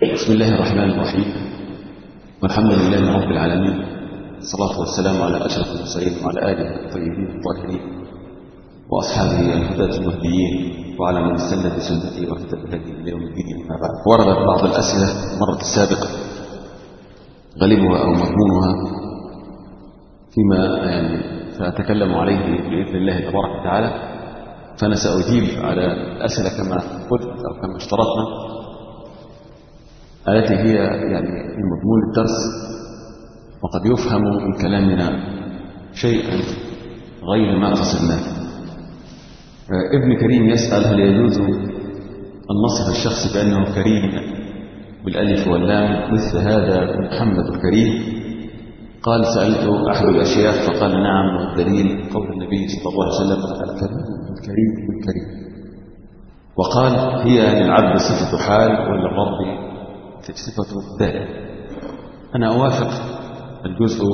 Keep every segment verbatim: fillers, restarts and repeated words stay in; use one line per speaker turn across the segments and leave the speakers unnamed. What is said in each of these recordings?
بسم الله الرحمن الرحيم، والحمد لله رب العالمين، الصلاة والسلام على أشرف المرسلين وعلى آله الطيبين الطاهرين وأصحابه الهداة المهديين وعلى من استنى بسنته واهتدى بهديه إلى يوم الدين. أما بعد، وردت بعض الأسئلة المرة السابقة غالبها أو مضمونها فيما يعني سأتكلم عليه بإذن الله تبارك وتعالى، فأنا سأجيب على الأسئلة كما قلت أو كما اشترطنا، التي هي يعني في مضمون الدرس، وقد يفهم من كلامنا شيئا غير ما قصدناه. ابن كريم يسأل: هل يجوز أن نصف الشخص بأنه كريم بالألف واللام مثل هذا محمد الكريم؟ قال: سألت أحد الأشياخ فقال: نعم، والدليل قول النبي صلى الله عليه وسلم: الكريم الكريم الكريم. وقال: هي للعبد صفة حال وللرب صفة ذات. أنا أوافق الجزء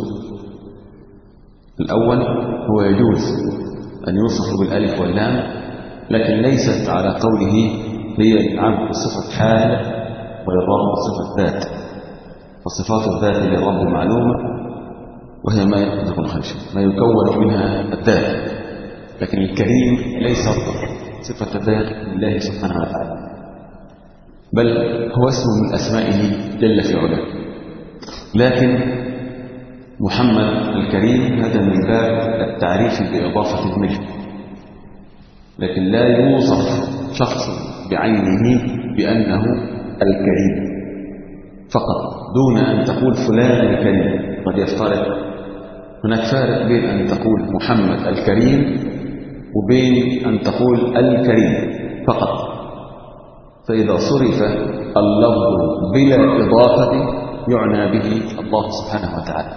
الأول، هو يجوز أن يوصف بالألف واللام، لكن ليست على قوله هي للعبد صفة حال وللرب صفة ذات، فصفات الذات للرب معلومة، وهي ما يكون خمسة ما يكون منها الذات، لكن الكريم ليس صفة ذات لله سبحانه وتعالى، بل هو اسم من أسمائه جل في علاه. لكن محمد الكريم هذا من باب التعريف بإضافة الملك، لكن لا يوصف شخص بعينه بأنه الكريم فقط، دون أن تقول فلان الكريم. قد يفترق، هناك فارق بين أن تقول محمد الكريم وبين أن تقول الكريم فقط. فإذا صرف اللفظ بلا إضافة يعنى به الله سبحانه وتعالى.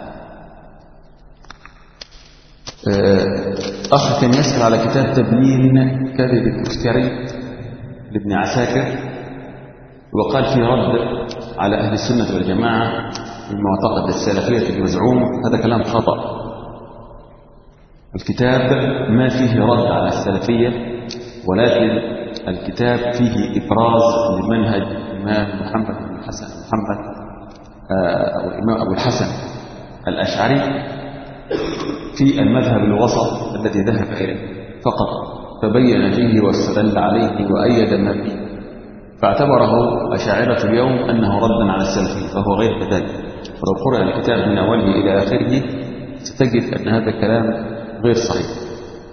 أخ كان يسأل على كتاب تبيين كذب التذكري لابن عساكر، وقال في رد على أهل السنة والجماعة من معتقد السلفية المزعوم. هذا كلام خطأ. الكتاب ما فيه رد على السلفية، ولكن الكتاب فيه إبراز لمنهج الإمام محمد بن الحسن محمد أو الإمام أبو الحسن الأشعري في المذهب الوسط الذي ذهب إليه فقط، فبين فيه واستدل عليه وأيد ما فيه، فاعتبره أشاعرة اليوم أنه ردا على السلفية، فهو غير كذلك. ولو قرأ الكتاب من أوله إلى آخره ستجد أن هذا الكلام غير صحيح.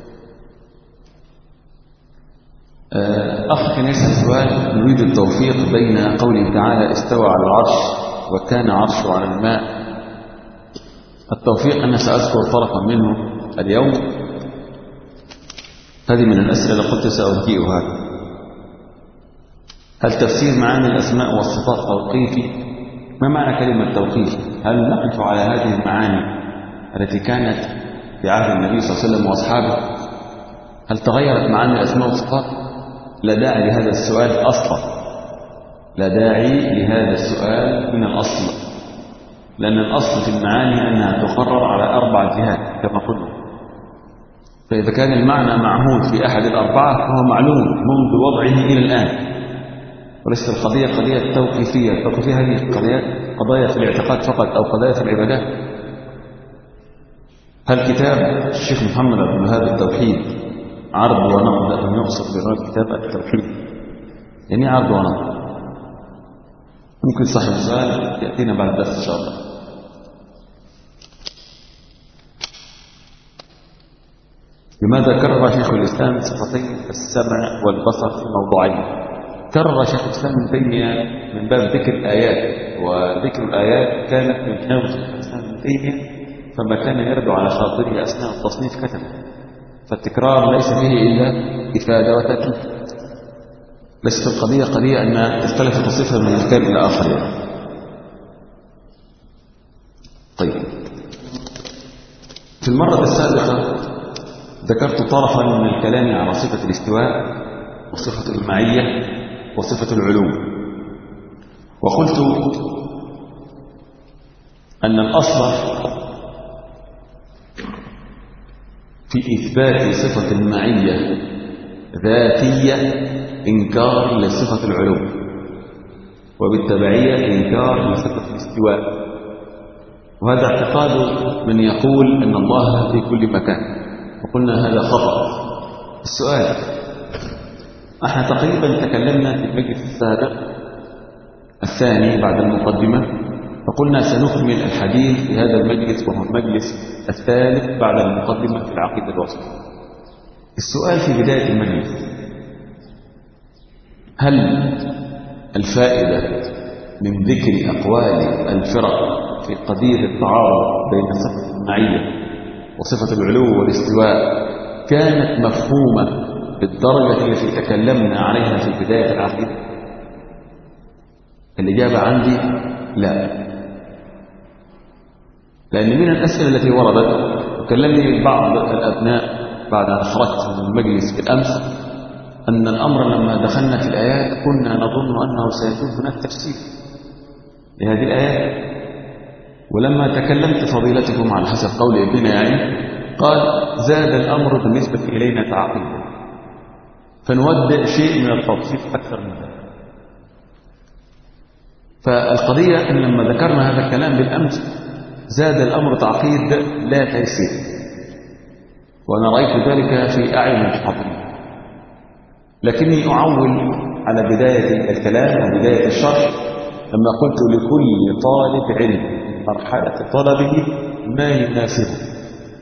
أخ كان يسأل سؤال: نريد التوفيق بين قوله تعالى استوى على العرش وكان عرشه على الماء. التوفيق أنا سأذكر طرفا منه اليوم، هذه من الأسئلة اللي قلت سأوجيئها. هل تفسير معاني الأسماء والصفات توقيفي؟ ما معنى كلمة توقيفي؟ هل نقف على هذه المعاني التي كانت في عهد النبي صلى الله عليه وسلم وأصحابه؟ هل تغيرت معاني الأسماء والصفات؟ لا داعي لهذا السؤال أصلا، لا داعي لهذا السؤال من الأصل، لأن الأصل في المعاني أنها تقرر على أربع جهات كما قلنا. فإذا كان المعنى معهود في أحد الأربعة فهو معلوم منذ وضعه إلى الآن، وليست القضية قضية توقيفية. التوقيفية هذه قضايا قضايا في الاعتقاد فقط أو قضايا في العبادات. هل كتاب الشيخ محمد بن الوهاب التوحيد عرض ونقد أم يقصد بغير كتاب التوحيد؟ يعني عرض ونقد. ممكن صاحب السؤال يأتينا بعد الدرس إن شاء الله. لماذا كرر شيخ الإسلام صفتي السمع والبصر في موضوعين؟ كرر شيخ الإسلام ابن تيمية من باب ذكر الآيات، وذكر الآيات كانت من حوز شيخ الإسلام ابن تيمية، فما كان يرد على خاطره أثناء التصنيف كتبه. فالتكرار ليس فيه إلا إفادة وتأكيد. ليست القضية قضية أن تختلف تصفها من مكان إلى آخر يعني. طيب، في المرة السابقة ذكرت طرفا من الكلام على صفة الاستواء وصفة المعية وصفة العلوم، وقلت أن الأصل في إثبات صفة المعية ذاتية إنكار لصفة العلوم، وبالتبعية إنكار لصفة الاستواء، وهذا اعتقاد من يقول أن الله في كل مكان، وقلنا هذا خطأ. السؤال، احنا تقريبا تكلمنا في المجلس السابق الثاني بعد المقدمة، فقلنا سنكمل الحديث في هذا المجلس وهو المجلس الثالث بعد المقدمة في العقيدة الوسطية. السؤال في بداية المجلس، هل الفائدة من ذكر أقوال الفرق في قضية التعارض بين صفة المعية وصفة العلو والاستواء كانت مفهومة بالدرجة التي تكلمنا عليها في بداية العقيدة؟ الإجابة عندي لا، لأن من الأسئلة التي وردت وكلمني بعض الأبناء بعد أن خرجت من المجلس بالأمس أن الأمر لما دخلنا في الآيات كنا نظن أنه سيكون هناك تفسير لهذه الآيات، ولما تكلمت فضيلتكم على حسب قول ابننا يعني قال زاد الأمر بالنسبة إلينا تعقيدا، فنودع شيء من التبسيط أكثر من ذلك. فالقضية أن لما ذكرنا هذا الكلام بالأمس زاد الأمر تعقيد لا تيسير، وأنا رأيت ذلك في أعين الحاضرين، لكني أعول على بداية الكلام وبداية الشرح لما قلت لكل طالب علم مرحلة طلبه ما يناسبه،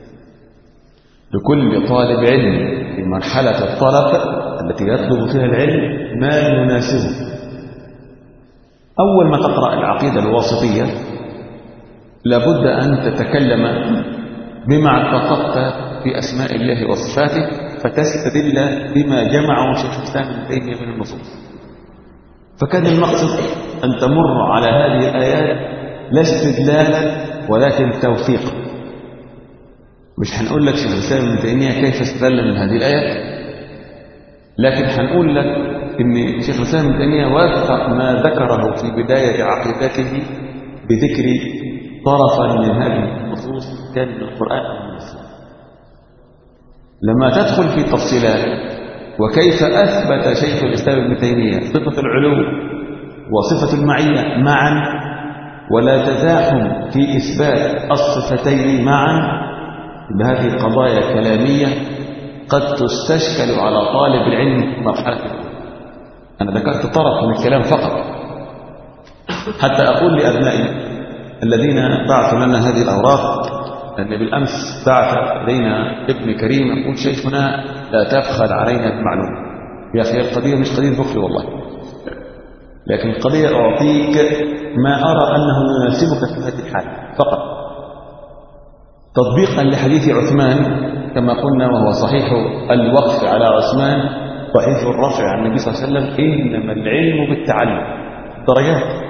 لكل طالب علم في مرحلة الطلب التي يطلب فيها العلم ما يناسبه. أول ما تقرأ العقيدة الواسطية لابد أن تتكلم بما اعتقدت في أسماء الله وصفاته، فتستدل بما جمعه شيخ الإسلام ابن تيمية من النصوص. فكان المقصد أن تمر على هذه الآيات لا استدلالا ولكن توثيقا. مش هنقول لك شيخ الإسلام ابن تيمية كيف استدل من هذه الآيات، لكن هنقول لك إن شيخ الإسلام ابن تيمية وثق ما ذكره في بداية عقيدته بذكر طرفا من هذه النصوص كان من القرآن أو من السنة. لما تدخل في تفصيلات وكيف أثبت شيخ الإسلام ابن تيمية صفة العلو وصفة المعية معا ولا تزاحم في إثبات الصفتين معا، بهذه قضايا كلامية قد تستشكل على طالب العلم في مرحلة الأولى. أنا ذكرت طرف من الكلام فقط حتى أقول لأبنائي الذين بعثوا لنا هذه الأوراق، لأن بالأمس بعث إلينا ابن كريم يقول شيخنا لا تبخل علينا بمعلومة. يا أخي القضية مش قضية بخل والله، لكن القضية أعطيك ما أرى أنه يناسبك في هذه الحالة فقط، تطبيقا لحديث عثمان كما قلنا وهو صحيح الوقف على عثمان ضعيف الرفع عن النبي صلى الله عليه وسلم إنما العلم بالتعلم درجات.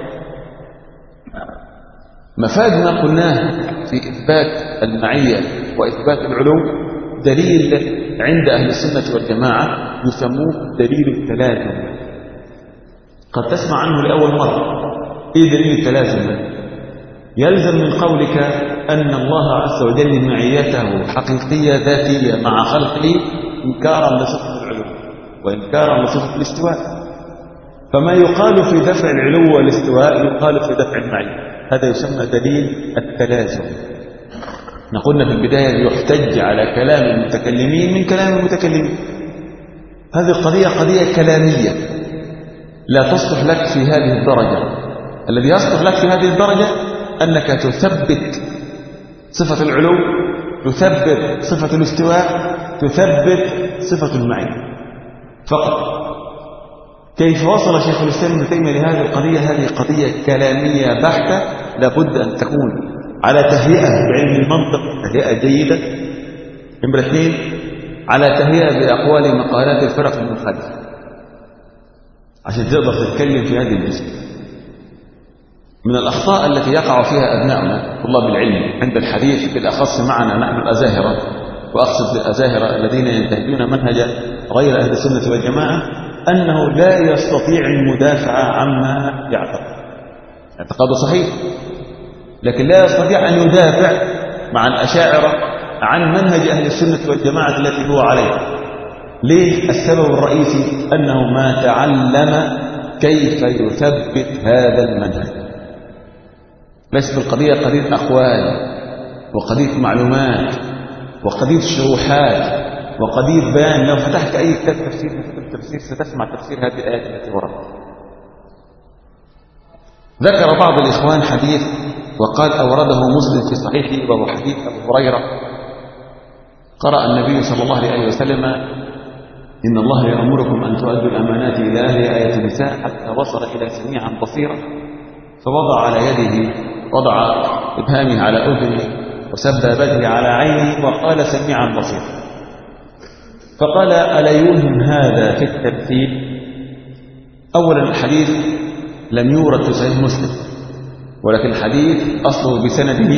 مفاد ما قلناه في إثبات المعية وإثبات العلو دليل عند أهل السنة والجماعة يسموه دليل التلازم. قد تسمع عنه لأول مرة. إيه دليل التلازم؟ يلزم من قولك أن الله عز وجل معيته حقيقية ذاتية مع خلقه إنكارا لصفة العلو وإنكارا لصفة الاستواء، فما يقال في دفع العلو والاستواء يقال في دفع المعية. هذا يسمى دليل التلازم. نقولنا في البداية يحتج على كلام المتكلمين من كلام المتكلمين. هذه القضية قضية كلامية لا تصلح لك في هذه الدرجة. الذي يصلح لك في هذه الدرجة أنك تثبت صفة العلو، تثبت صفة الاستواء، تثبت صفة المعية فقط. كيف وصل شيخ الإسلام ابن تيمية لهذه القضية؟ هذه قضية كلامية بحتة لابد أن تكون على تهيئة بعلم المنطق، تهيئة جيدة. نمرة اثنين على تهيئة بأقوال مقالات الفرق المخالفة عشان تقدر تتكلم في هذه المسألة. من الأخطاء التي يقع فيها أبناؤنا طلاب العلم عند الحديث بالأخص معنا نحن الأزاهرة، وأقصد بالأزاهرة الذين ينتهجون منهج غير أهل السنة والجماعة، أنه لا يستطيع المدافعة عما يعتقد. اعتقاده صحيح لكن لا يستطيع أن يدافع مع الأشاعرة عن منهج أهل السنة والجماعة التي هو عليه. ليه؟ السبب الرئيسي أنه ما تعلم كيف يثبت هذا المنهج. ليست القضية قضية أقوال وقضية معلومات وقضية شروحات وقضية بيان. لو فتحت أي كتاب تفسير من التفسير ستسمع تفسير هذه الآيات التي وردت. ذكر بعض الإخوان حديث وقال أورده مسلم في صحيحه وهو حديث أبو هريرة: قرأ النبي صلى الله عليه وسلم: إن الله يأمركم أن تؤدوا الأمانات إلى أهلها، آية النساء، حتى وصل إلى سميعا بصيرا، فوضع على يده وضع إبهامه على أذنه وسبابته على عينه وقال: سميعا بصيرا. فقال: ألا يوهم هذا في التمثيل؟ أولا الحديث لم يورد في صحيح مسلم، ولكن الحديث أصله بسنده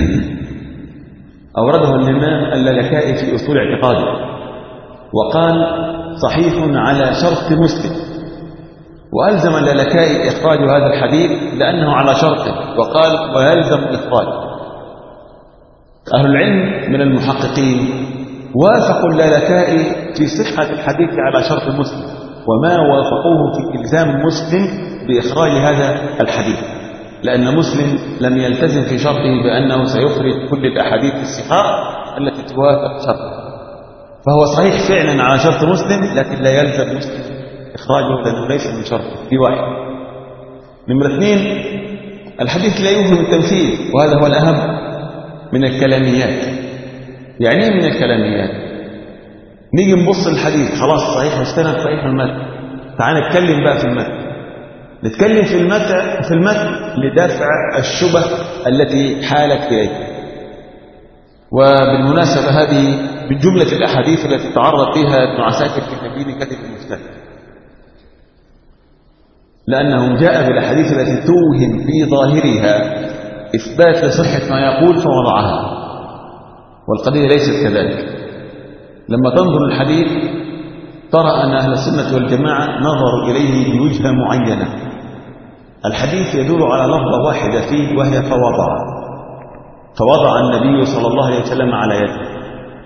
أورده الإمام اللالكائي في أصول اعتقاده وقال: صحيح على شرط مسلم، وألزم اللالكائي إخراج هذا الحديث لأنه على شرطه، وقال: ويلزم إخراجه. أهل العلم من المحققين وافقوا اللالكائي في صحة الحديث على شرط مسلم، وما وافقوه في إلزام مسلم بإخراج هذا الحديث، لأن مسلم لم يلتزم في شرطه بأنه سيخرج كل الأحاديث الصحاح التي توافق شرطه، فهو صحيح فعلا على شرط مسلم، لكن لا يلزم مسلم إخراجه لأنه ليس من شرطه. في واحد. نمرة اثنين، الحديث لا يوهم التمثيل، وهذا هو الأهم من الكلاميات. يعني من الكلاميات نيجي نبص الحديث خلاص صحيح مستند صحيح المتن، تعال نتكلم بقى في المتن. نتكلم في المتن في المتن لدفع الشبه التي حالت إليه. وبالمناسبة هذه من جملة الأحاديث التي تعرض فيها ابن عساكر في تبيين كذب المفتري، لأنه جاء بالأحاديث التي توهم في ظاهرها إثبات لصحة ما يقول فوضعها، والقضية ليست كذلك. لما تنظر الحديث ترى أن أهل السنة والجماعة نظروا إليه بوجهة معينة. الحديث يدور على لفظة واحدة فيه وهي فوضع، فوضع النبي صلى الله عليه وسلم على يده.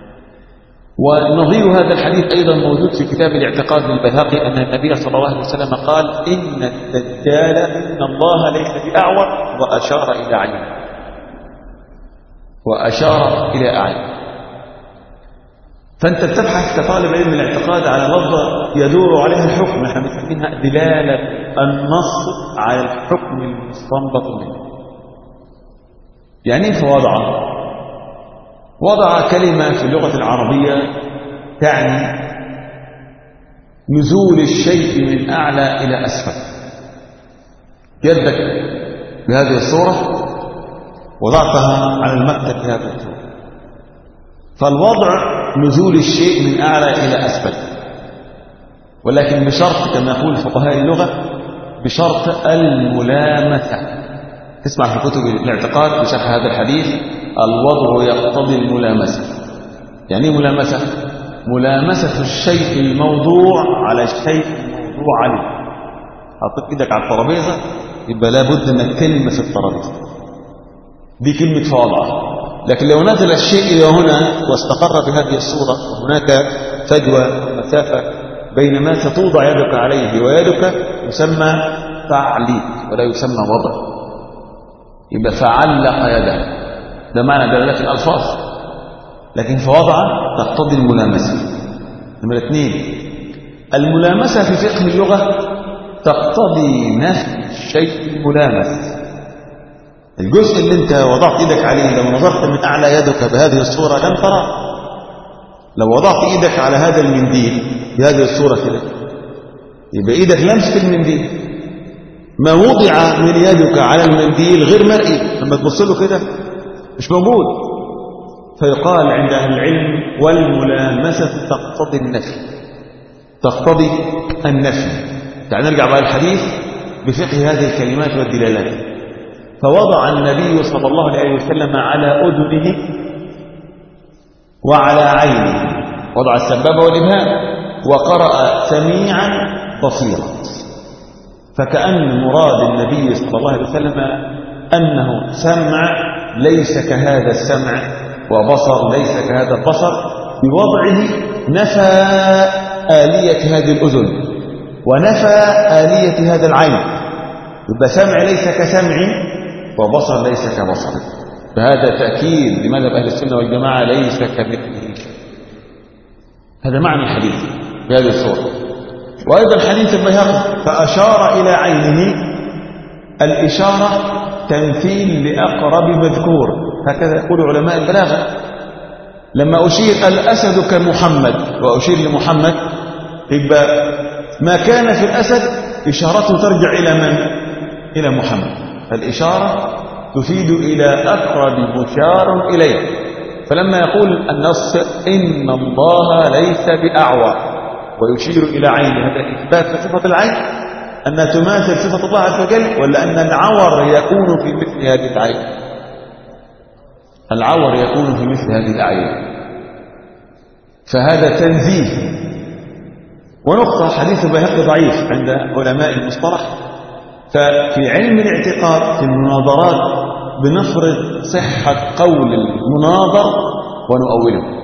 ونظير هذا الحديث أيضا موجود في كتاب الاعتقاد للبيهقي أن النبي صلى الله عليه وسلم قال: إن الدجال إن الله ليس بأعور، وأشار إلى عينه، وأشار إلى أعين. فأنت تبحث كطالب علم الاعتقاد على لفظة يدور عليها الحكم، نحن بنسميها دلالة النص على الحكم المستنبط منه. يعني فوضع وضع كلمة في اللغة العربية تعني نزول الشيء من أعلى إلى أسفل. يدك بهذه الصورة وضعتها على المكتب بهذه الصورة، فالوضع نزول الشيء من أعلى إلى أسفل، ولكن بشرط كما يقول فقهاء اللغة بشرط الملامسة. تسمع في كتب الاعتقاد بشرح هذا الحديث: الوضع يقتضي الملامسة. يعني ايه ملامسة؟ ملامسة الشيء الموضوع على الشيء الموضوع عليه. حطيت ايدك على الترابيزة يبقى لابد انك تلمس الترابيزة، دي كلمة فوضع. لكن لو نزل الشيء إلى هنا واستقر بهذه الصورة وهناك فجوة مسافة بين ما ستوضع يدك عليه ويدك، يسمى تعليق ولا يسمى وضع. يبقى فعلق يده، ده معنى دلالة الألفاظ، لكن فوضع تقتضي الملامسة. نمرة اثنين، الملامسة في فقه اللغة تقتضي نفي الشيء الملامس. الجزء اللي انت وضعت ايدك عليه لو نظرت من اعلى يدك بهذه الصورة لم ترى. لو وضعت ايدك على هذا المنديل بهذه الصورة كده يبقى ايدك لمست المنديل. ما وضع من يدك على المنديل غير مرئي، لما تبص له كده مش موجود. فيقال عند اهل العلم: والملامسة تقتضي النفي، تقتضي النفي. تعال نرجع بقى الحديث بفقه هذه الكلمات والدلالات. فوضع النبي صلى الله عليه وسلم على أذنه وعلى عينه، وضع السبابة والإبهام، وقرأ سميعا بصيرا. فكأن مراد النبي صلى الله عليه وسلم أنه سمع ليس كهذا السمع، وبصر ليس كهذا البصر. بوضعه نفى آلية هذه الأذن
ونفى آلية هذا العين، يبقى سمع ليس كسمعي وبصر ليس كبصري. فهذا تأكيد لمذهب أهل السنة والجماعة ليس كمثله شيء. هذا معنى الحديث بهذه الصورة. وأيضا حديث البيهقي فأشار إلى عينه، الإشارة تمثيل لأقرب مذكور، هكذا يقول علماء البلاغة. لما أشير الأسد كمحمد وأشير لمحمد، يبقى ما كان في الأسد إشارته ترجع إلى من؟ إلى محمد. فالإشارة تفيد إلى أقرب مشار إليه. فلما يقول النص إن الله ليس بأعور ويشير إلى عين، هذا إثبات لصفة العين أنها تماثل صفة الله عز وجل، ولا أن العور يكون في مثل هذه العين؟ العور يكون في مثل هذه العين. فهذا تنزيه. ونقطة حديث البيهقي ضعيف عند علماء المصطلح. ففي علم الاعتقاد في المناظرات بنفرض صحة قول المناظر ونؤوله.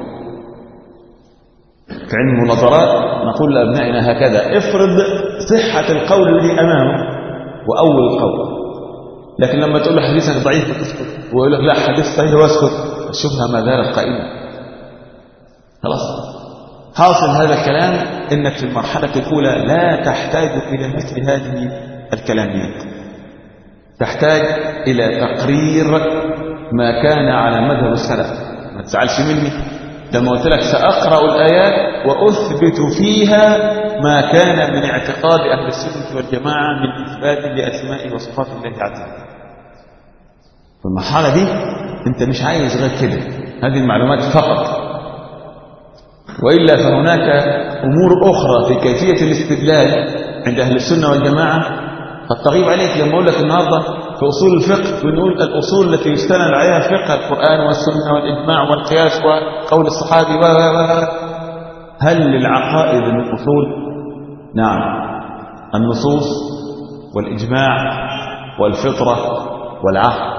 في علم المناظرات نقول لأبنائنا هكذا: افرض صحة القول الذي أمامه وأول القول. لكن لما تقول له حديثك ضعيف تسكت، ويقول لك لا حديث صحيح واسكت، الشبهة ما زالت قائمة. خلاص. حاصل هذا الكلام إنك في المرحلة الأولى لا تحتاج إلى مثل هذه الكلاميات، تحتاج إلى تقرير ما كان على مذهب السلف. ما تزعلش مني لما قلت لك سأقرأ الآيات وأثبت فيها ما كان من اعتقاد أهل السنة والجماعة من إثبات لأسماء وصفات الله عز وجل. في المرحلة دي أنت مش عايز غير كده، هذه المعلومات فقط. وإلا فهناك أمور أخرى في كيفية الاستدلال عند أهل السنة والجماعة قد تغيب عليك. لما أقول لك النهاردة في أصول الفقه بنقول الأصول التي يستند عليها فقه القرآن والسنة والإجماع والقياس وقول الصحابي و هل للعقائد من أصول؟ نعم، النصوص والإجماع والفطرة والعقل.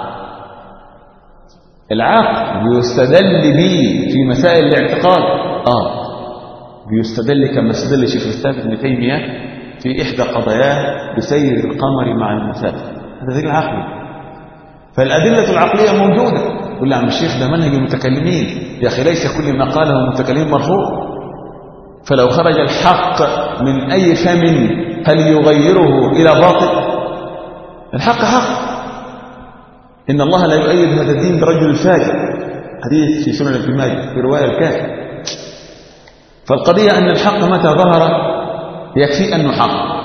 العقل بيستدل به في مسائل الاعتقاد، آه بيستدل كما استدل شيخ الإسلام ابن تيمية في إحدى قضاياه بسير القمر مع المسافر، هذا دليل عقلي. فالأدلة العقلية موجودة. يقول لي عم الشيخ ده منهج المتكلمين. يا أخي ليس كل ما قاله المتكلمين مرفوع. فلو خرج الحق من أي فم هل يغيره إلى باطل؟ الحق حق. إن الله لا يؤيد هذا الدين برجل الفاجر، حديث في سنن ابن ماجه في رواية الكافر. فالقضية أن الحق متى ظهر يكفي أنه حق.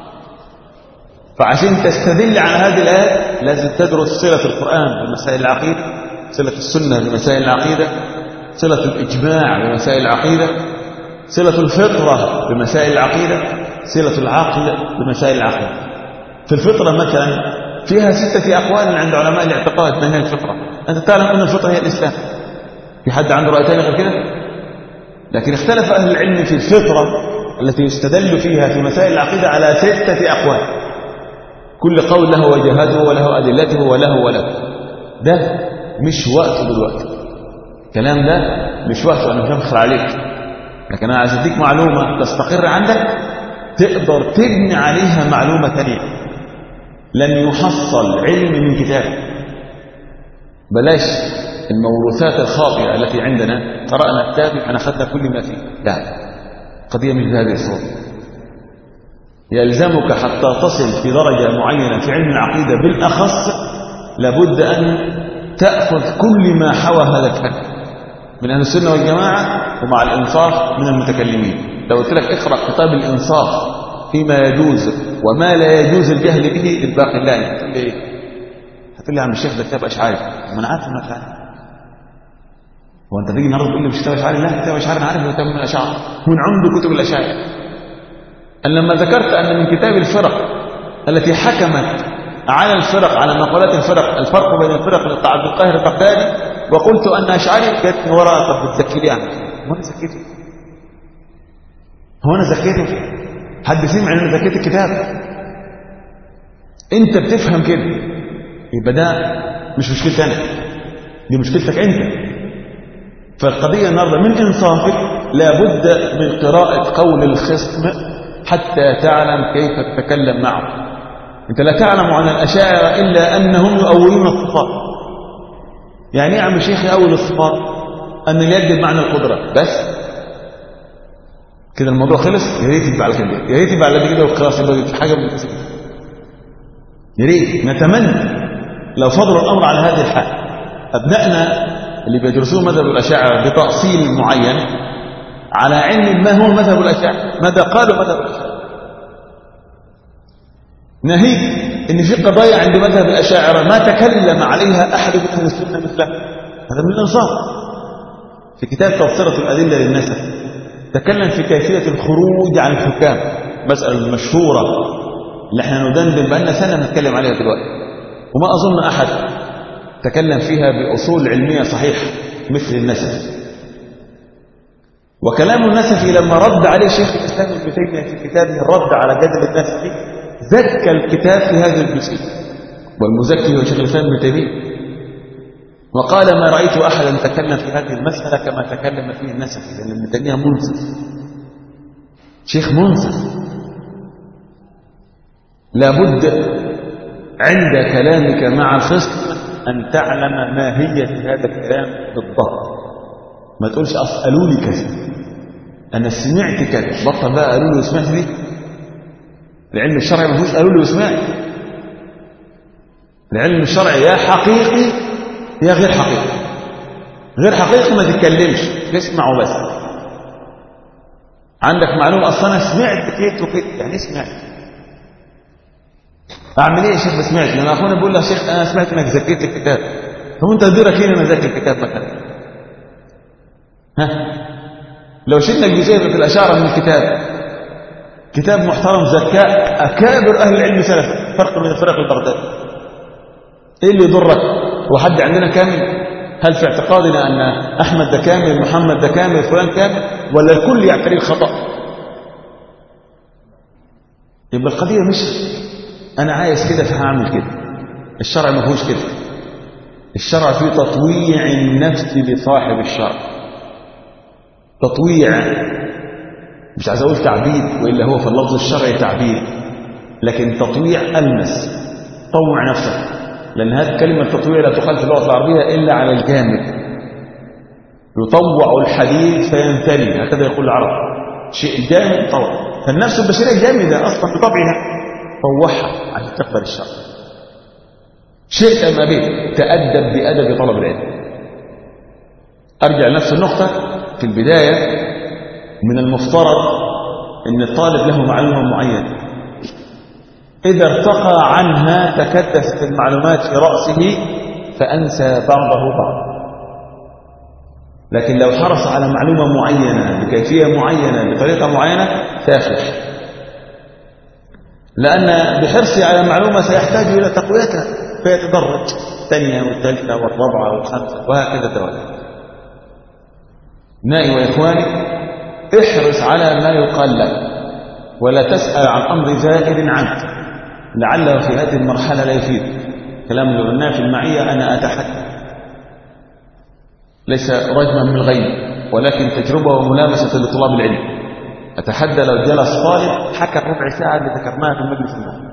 فعشان تستدل على هذه الآيات لازم تدرس صلة القرآن بمسائل العقيدة، صلة السنة بمسائل العقيدة، صلة الإجماع بمسائل العقيدة، صلة الفطرة بمسائل العقيدة، صلة العقل بمسائل العقيدة. في الفطرة مثلا فيها ستة أقوال عند علماء الاعتقاد ما هي الفطرة. أنت تعلم أن الفطرة هي الإسلام. في حد عنده رأي ثاني غير كده؟ لكن اختلف أهل العلم في الفطرة التي يستدل فيها في مسائل العقيدة على ستة أقوال، كل قول له وجهته وله أدلته وله وله. ده مش وقت دلوقتي، الكلام ده مش وقت أنا مش هنخر عليك. لكن أنا عايز أديك معلومة تستقر عندك تقدر تبني عليها معلومة ثانية. لن يحصل علم من كتاب. بلاش الموروثات الخاطئة التي عندنا، قرأنا كتاب احنا أخذنا كل ما فيه. لا، قضية من هذه الصورة. يلزمك حتى تصل في درجة معينة في علم العقيدة بالأخص لابد أن تأخذ كل ما حوى هذا الفن من أهل السنة والجماعة ومع الإنصاف من المتكلمين. لو قلت لك اقرأ كتاب الإنصاف فيما يجوز وما لا يجوز الجهل به الباقي لا يعني. هتقول لي ايه؟ هتقول لي يا عم الشيخ ده كتاب اشعري. ما انا عارف انه اشعري. هو انت تيجي النهارده تقول لي مش كتاب اشعري؟ لا، كتاب اشعري انا عارف انه كتاب من الاشاعره، من عنده كتب الاشاعره. أن لما ذكرت ان من كتاب الفرق التي حكمت على الفرق، على مقولات الفرق، الفرق بين الفرق لعبد القاهر البغدادي، وقلت ان اشعري، جت وراء. طب بتزكي لي يعني؟ هو انا زكيته؟ هو انا زكيته؟ حد سمع ان زكيت الكتاب؟ انت بتفهم كده، يبقى ده مش مشكلتي انا، دي مشكلتك انت. فالقضيه النهارده من انصافك لابد من قراءه قول الخصم حتى تعلم كيف تتكلم معه. أنت لا تعلم عن الأشاعرة إلا أنهم يؤولون الصفات. يعني إيه يا عم شيخ يؤول الصفات؟ أن اليد بمعنى القدرة بس كده الموضوع خلص. يا ريت يبقى على كده، يا ريت يبقى على كده وخلاص، يبقى في حاجة من كده. يا ريت نتمنى لو فضل الأمر على هذه الحال. أبنائنا اللي بيدرسون مذهب الأشاعرة بتأصيل معين على علم ما هو مذهب الأشاعرة، ماذا قالوا مذهب الأشاعرة، ناهيك إن في قضايا عند مذهب الأشاعرة ما تكلم عليها أحد من أهل السنة مثله. هذا من الإنصاف. في كتاب تبصرة الأدلة للنسب تكلم في كيفية الخروج عن الحكام، مسألة المشهورة اللي احنا ندندن بقالنا سنة نتكلم عليها دلوقتي، وما أظن أحد تكلم فيها بأصول علمية صحيحة مثل النسف. وكلام النسفي لما رد عليه شيخ الإسلام ابن تيمية في كتابه الرد على جدل النسفي زكى الكتاب في هذا الجزء، والمزكي هو شيخ الإسلام ابن تيمية، وقال ما رأيت أحدا تكلم في هذه المسألة كما تكلم فيه النسفي، لأن ابن تيمية منصف، شيخ منصف. لابد عند كلامك مع الخصم أن تعلم ماهية هذا الكلام بالضبط. ما تقولش قالوا لي كذا، أنا سمعت كذا، بطل بقى قالوا لي وسمعت دي. العلم الشرعي ما فيهوش قالوا لي وسمعت. العلم الشرعي يا حقيقي يا غير حقيقي. غير حقيقي ما تتكلمش، تسمع وبس. عندك معلومة أصلا أنا سمعت كيف وكيف، يعني سمعت. أعمل إيه يا شيخ ما سمعت؟ لما أخونا بيقول له يا شيخ أنا سمعت إنك ذاكرت الكتاب. طب أنت تديرك هنا أنا ذاكر الكتاب مثلا؟ ها؟ لو شلنا الجزئية في الأشاعرة من الكتاب، كتاب محترم زكاء أكابر أهل العلم سلفا، فرق من الفرق البغدادي. إيه اللي يضرك؟ هو حد عندنا كامل؟ هل في اعتقادنا أن أحمد ده كامل، محمد ده كامل، فلان كامل، ولا الكل يعتري الخطأ؟ يبقى القضية مش أنا عايز كده فهعمل كده. الشرع ما فيهوش كده. الشرع فيه تطويع النفس لصاحب الشرع. تطويع، مش عايز أقول تعبيد وإلا هو في اللفظ الشرعي تعبيد، لكن تطويع ألمس، طوع نفسك، لأن هذه كلمة تطويع لا تقال في اللغة العربية إلا على الجامد. يطوع الحديد فينثني، هكذا يقول العرب، شيء جامد طوع. فالنفس البشرية جامدة أصلا بطبعها، طوعها عشان تقبل الشرع. شئت أم أبيت تأدب بأدب طلب العلم. أرجع لنفس النقطة في البداية. من المفترض أن الطالب له معلومة معينة، إذا ارتقى عنها تكدست المعلومات في رأسه فأنسى بعضه بعض. لكن لو حرص على معلومة معينة بكيفية معينة بطريقة معينة سيفلح، لأن بحرصه على معلومة سيحتاج إلى تقويتها فيتدرج، الثانية والثالثة والرابعة والخامسة وهكذا توالي. نائي وإخواني، احرص على ما يقال لك ولا تسأل عن أمر زائد عنك لعله في هذه المرحلة لا يفيد. كلام اللي قلناه في المعية أنا أتحدث ليس رجما من الغيب، ولكن تجربة وملامسة لطلاب العلم. أتحدى لو جلس طالب حكى ربع ساعة اللي ذكرناها في المجلس الماضي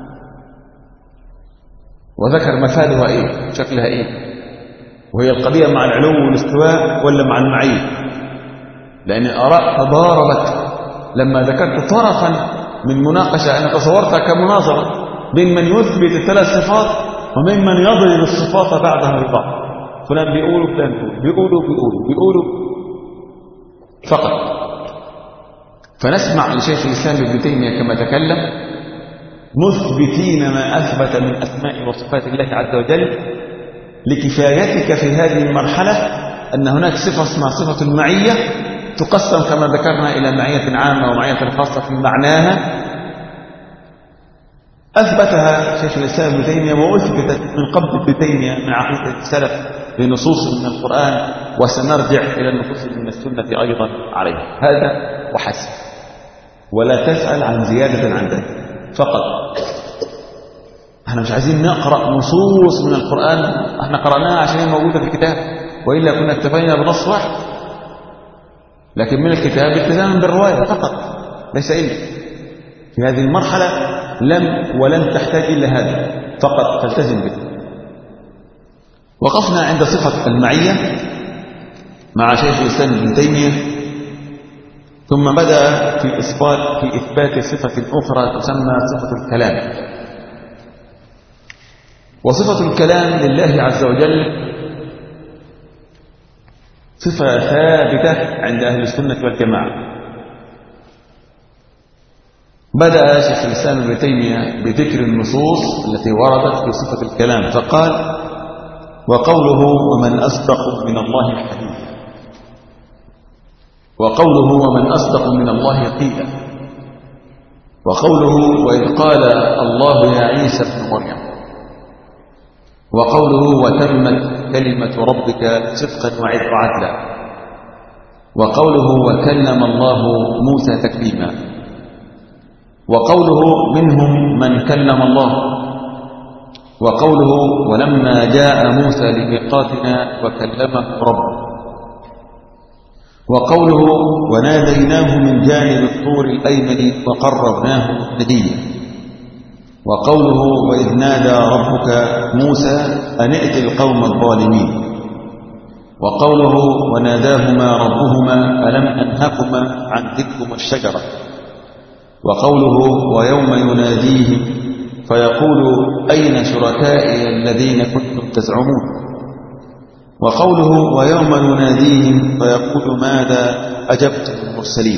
وذكر مفادها إيه، شكلها إيه، وهي القضية مع العلو والاستواء ولا مع المعية. لأن الآراء تضاربت لما ذكرت طرفا من مناقشة أنا تصورتها كمناظرة بين من يثبت الثلاث صفات وممن يضرب الصفات بعدها ببعض. فلان بيقولوا فلان بيقولوا بيقولوا بيقولوا بيقولوا فقط. فنسمع لشيخ الإسلام ابن تيمية كما تكلم مثبتين ما أثبت من أسماء وصفات الله عز وجل، لكفايتك في هذه المرحلة أن هناك صفة اسمها صفة المعية تقسم كما ذكرنا إلى معية عامة ومعية خاصة في معناها. أثبتها شيخ الإسلام ابن تيمية وأثبتت من قبل ابن تيمية من عقيدة السلف بنصوص من القرآن، وسنرجع إلى النصوص من السنة أيضا عليها. هذا وحسب، ولا تسأل عن زيادة عن ذلك فقط. احنا مش عايزين نقرأ نصوص من القرآن، احنا قرأناها عشان هي موجودة في الكتاب، وإلا كنا اكتفينا بنص واحد. لكن من الكتاب التزاما بالرواية فقط، ليس إلا. في هذه المرحلة لم ولن تحتاج إلا هذا فقط تلتزم به. وقفنا عند صفة المعية مع شيخ الإسلام ابن تيمية، ثم بدأ في إثبات في إثبات صفة أخرى تسمى صفة الكلام. وصفة الكلام لله عز وجل صفة ثابتة عند أهل السنة والجماعة. بدأ شيخ الإسلام ابن تيمية بذكر النصوص التي وردت في صفة الكلام فقال: وقوله ومن أصدق من الله حديثا، وقوله ومن أصدق من الله قيلا، وقوله وإذ قال الله يا عيسى ابن مريم، وقوله وتمت كلمة ربك صدقا وعدلا، وقوله وكلم الله موسى تكليما، وقوله منهم من كلم الله، وقوله ولما جاء موسى لميقاتنا وكلمه ربه، وقوله وناديناه من جانب الطور الأيمن وقربناه نجيا، وقوله وإذ نادى ربك موسى أن ائت القوم الظالمين، وقوله وناداهما ربهما ألم أنهكما عن تلكما الشجرة، وقوله ويوم يناديهم فيقول أين شركائي الذين كنتم تزعمون، وقوله ويوم يناديهم فيقول ماذا أجبتم المرسلين،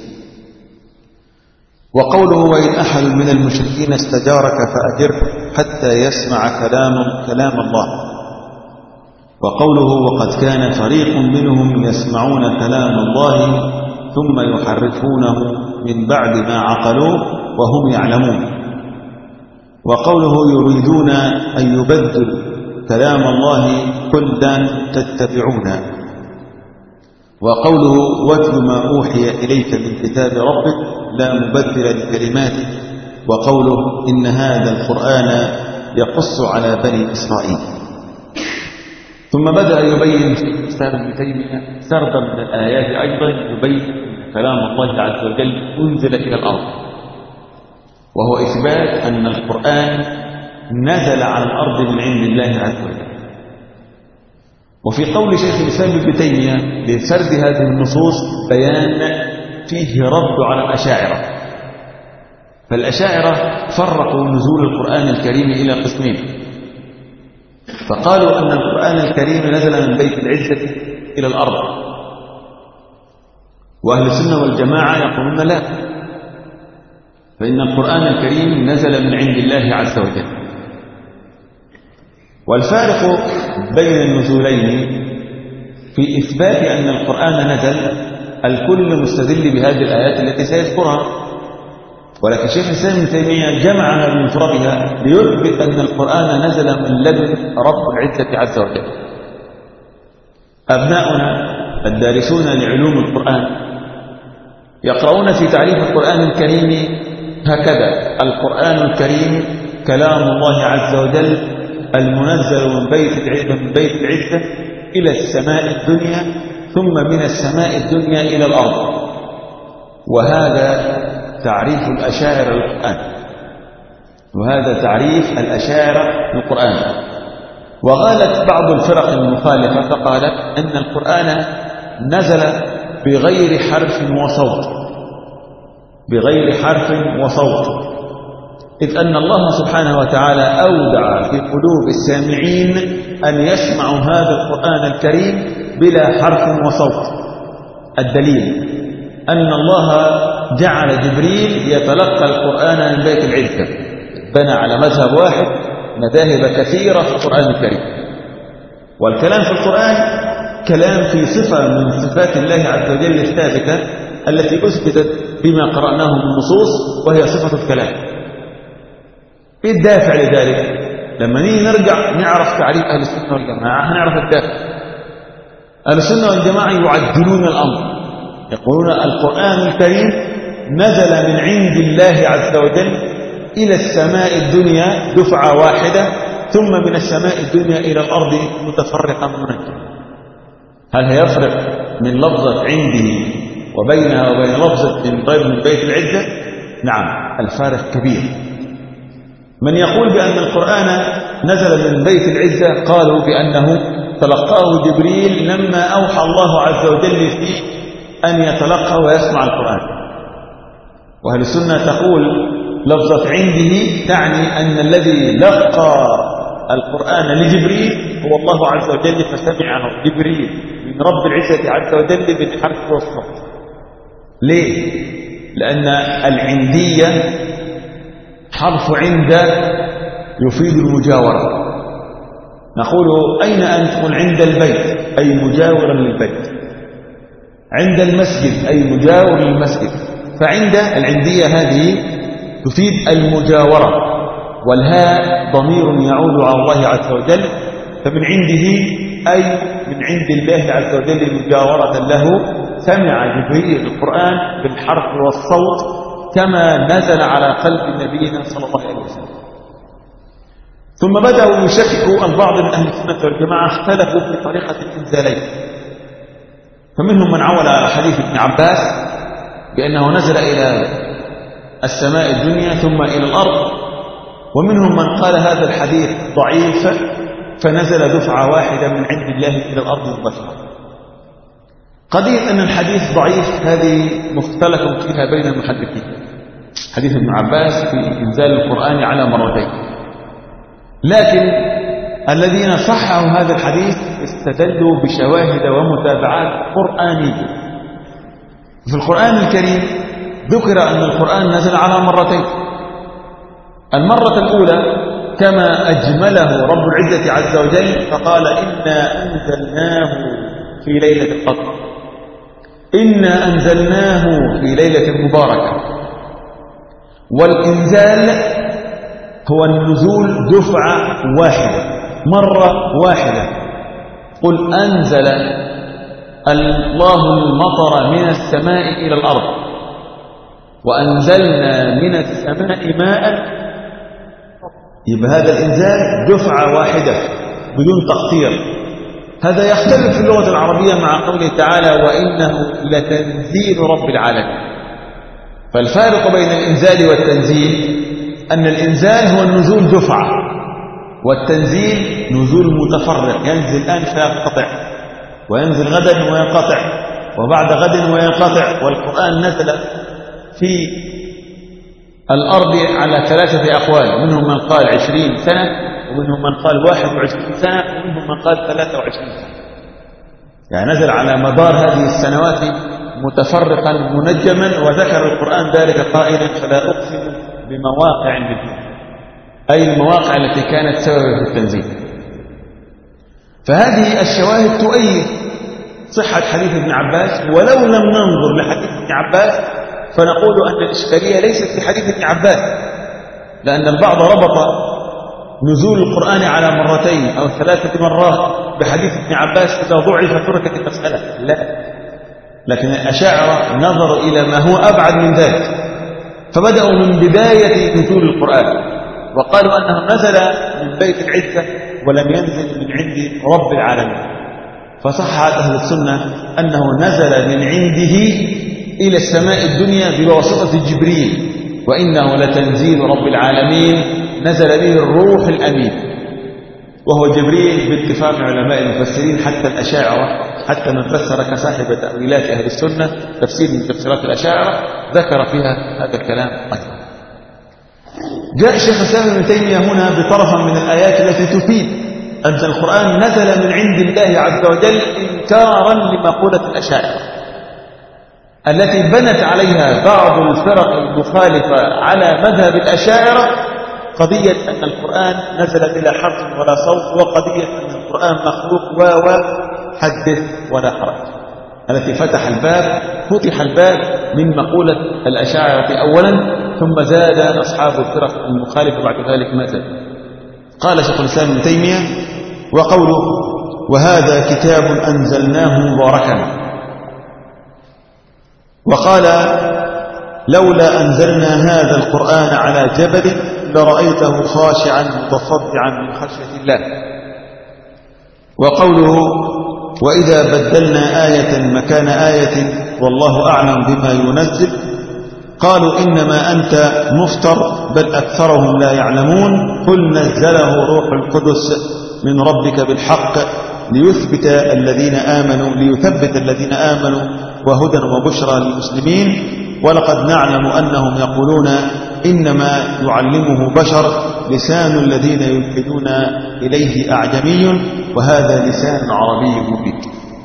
وقوله وإن أحد من المشركين استجارك فأجره حتى يسمع كلام, كلام الله، وقوله وقد كان فريق منهم يسمعون كلام الله ثم يحرفونه من بعد ما عقلوه وهم يعلمون، وقوله يريدون أن يبدلوا كلام الله كلا تتبعونه، وقوله واتل ما أوحي إليك من كتاب ربك لا مبدل لكلماته، وقوله إن هذا القرآن يقص على بني إسرائيل. ثم بدأ يبين في الإسلام ابن تيمية سردا من الآيات أيضا يبين كلام الله عز وجل أنزل إلى الأرض، وهو إثبات أن القرآن نزل على الأرض من عند الله عز وجل. وفي قول شيخ الإسلام ابن تيمية لسرد هذه النصوص بيان فيه رد على الأشاعرة. فالأشاعرة فرقوا نزول القرآن الكريم إلى قسمين، فقالوا أن القرآن الكريم نزل من بيت العزة إلى الأرض، وأهل السنة والجماعة يقولون لا، فإن القرآن الكريم نزل من عند الله عز وجل. والفارق بين النزولين في إثبات أن القرآن نزل الكل مستدل بهذه الآيات التي سيذكرها، ولكن شيخ الإسلام ابن تيمية جمعها بمفردها ليثبت أن القرآن نزل من لدن رب العزة عز وجل. أبناؤنا الدارسون لعلوم القرآن يقرؤون في تعريف القرآن الكريم هكذا: القرآن الكريم كلام الله عز وجل المنزل من بيت العزة من بيت العزة إلى السماء الدنيا، ثم من السماء الدنيا إلى الأرض. وهذا تعريف الأشاعرة للقرآن، وهذا تعريف الأشاعرة للقرآن. وقالت بعض الفرق المخالفة فقالت أن القرآن نزل بغير حرف وصوت، بغير حرف وصوت، إذ أن الله سبحانه وتعالى أودع في قلوب السامعين أن يسمعوا هذا القرآن الكريم بلا حرف وصوت. الدليل أن الله جعل جبريل يتلقى القرآن من بيت العزة، بنى على مذهب واحد مذاهب كثيرة في القرآن الكريم. والكلام في القرآن كلام في صفة من صفات الله عز وجل الثابتة التي أثبتت بما قرأناه من النصوص، وهي صفة الكلام. ايه الدافع لذلك؟ لما نيجي نرجع نعرف تعريف أهل السنة والجماعة هنعرف الدافع. أهل السنة والجماعة يعدلون الأمر، يقولون القرآن الكريم نزل من عند الله عز وجل إلى السماء الدنيا دفعة واحدة، ثم من السماء الدنيا إلى الأرض متفرقا منجما. هل هيفرق من لفظة عنده وبينها وبين لفظة من بيت العزة؟ نعم الفارق كبير. من يقول بأن القرآن نزل من بيت العزة قالوا بأنه تلقاه جبريل لما أوحى الله عز وجل فيه أن يتلقى ويسمع القرآن. وأهل السنة تقول لفظة عنده تعني أن الذي لقى القرآن لجبريل هو الله عز وجل، فسمعه جبريل من رب العزة عز وجل بالحرف والصوت. ليه؟ لأن العندية حرف عند يفيد المجاورة. نقول أين أنت؟ قل عند البيت أي مجاورا للبيت، عند المسجد أي مجاور للمسجد. فعند العندية هذه تفيد المجاورة، والهاء ضمير يعود على الله عز وجل، فمن عنده أي من عند الله عز وجل مجاورة له. سمع جبريل القرآن بالحرف والصوت كما نزل على قلب نبينا صلى الله عليه وسلم. ثم بدأوا يشككوا البعض من أهل السنة والجماعة، اختلفوا في طريقة الإنزالين. فمنهم من عول على حديث ابن عباس بأنه نزل إلى السماء الدنيا ثم إلى الأرض، ومنهم من قال هذا الحديث ضعيف فنزل دفعة واحدة من عند الله إلى الأرض مباشرة. قضية أن الحديث ضعيف هذه مختلف فيها بين المحدثين. حديث ابن عباس في إنزال القرآن على مرتين، لكن الذين صححوا هذا الحديث استدلوا بشواهد ومتابعات قرآنية. في القرآن الكريم ذكر أن القرآن نزل على مرتين. المرة الأولى كما أجمله رب العزة عز وجل فقال إنا أنزلناه في ليلة القدر، إنا أنزلناه في ليلة مباركة. والإنزال هو النزول دفعة واحدة مرة واحدة. قل أنزل الله المطر من السماء إلى الأرض وأنزلنا من السماء ماء. يبقى هذا الإنزال دفعة واحدة بدون تقطير. هذا يختلف في اللغة العربية مع قوله تعالى وإنه لتنزيل رب العالمين. فالفارق بين الإنزال والتنزيل أن الإنزال هو النزول دفعة، والتنزيل نزول متفرق، ينزل الآن فينقطع، وينزل غدا وينقطع، وبعد غد وينقطع. والقرآن نزل في الأرض على ثلاثة أقوال، منهم من قال عشرين سنة، ومنهم من قال واحد وعشرين سنة، ومنهم من قال ثلاثة وعشرين سنة. يعني نزل على مدار هذه السنوات متفرقا منجما. وذكر القرآن ذلك قائلا فلا أقسم بمواقع النجوم، أي المواقع التي كانت سببا في التنزيل. فهذه الشواهد تؤيد صحة حديث ابن عباس. ولو لم ننظر لحديث ابن عباس فنقول أن الإشكالية ليست في حديث ابن عباس، لأن البعض ربط نزول القرآن على مرتين أو ثلاثة مرات بحديث ابن عباس إذا ضعف تركت المسألة. لا، لكن الأشاعرة نظروا إلى ما هو أبعد من ذلك، فبدأوا من بداية نزول القرآن وقالوا أنه نزل من بيت العزة ولم ينزل من عند رب العالمين. فصحت أهل السنة أنه نزل من عنده إلى السماء الدنيا بواسطة جبريل، وإنه لتنزيل رب العالمين نزل به الروح الأمين، وهو جبريل باتفاق علماء المفسرين حتى الأشاعرة، حتى من فسر كصاحب تأويلات أهل السنة تفسير من تفسيرات الأشاعرة ذكر فيها هذا الكلام أيضا. جاء الشيخ الإسلام ابن تيمية هنا بطرف من الآيات التي تفيد أن القرآن نزل من عند الله عز وجل إنكارا لمقولة الأشاعرة التي بنت عليها بعض الفرق المخالفة على مذهب الأشاعرة قضية أن القرآن نزل بلا حرف ولا صوت، وقضية أن القرآن مخلوق و حدث ولا حرج، التي فتح الباب فتح الباب من مقولة الأشاعرة أولا، ثم زاد أصحاب الفرق المخالفة بعد ذلك ما زاد. قال شيخ الإسلام ابن تيمية وقوله وهذا كتاب أنزلناه مباركا، وقال لولا أنزلنا هذا القرآن على جبل لرأيته خاشعا متصدعا من خشية الله. وقوله وإذا بدلنا آية مكان آية والله أعلم بما ينزل، قالوا إنما أنت مفتر بل أكثرهم لا يعلمون قل نزله روح القدس من ربك بالحق ليثبت الذين آمنوا ليثبت الذين آمنوا وهدى وبشرى للمسلمين ولقد نعلم أنهم يقولون إنما يعلمه بشر لسان الذين يلحدون إليه أعجمي وهذا لسان عربي مبين.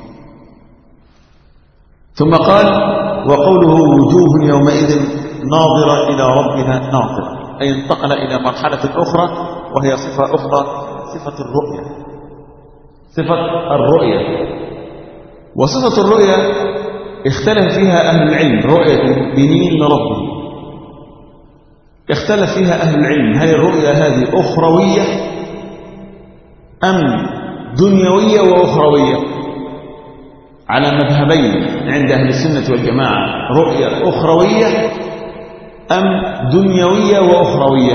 ثم قال وقوله وجوه يومئذ ناظرة إلى ربها ناظرة، أي انتقل إلى مرحلة أخرى وهي صفة أخرى، صفة الرؤية. صفة الرؤية، وصفة الرؤية اختلف فيها أهل العلم، رؤية المؤمنين لربهم اختلف فيها أهل العلم، هل الرؤية هذه أخروية أم دنيوية وأخروية؟ على مذهبين عند أهل السنة والجماعة، رؤية أخروية أم دنيوية وأخروية.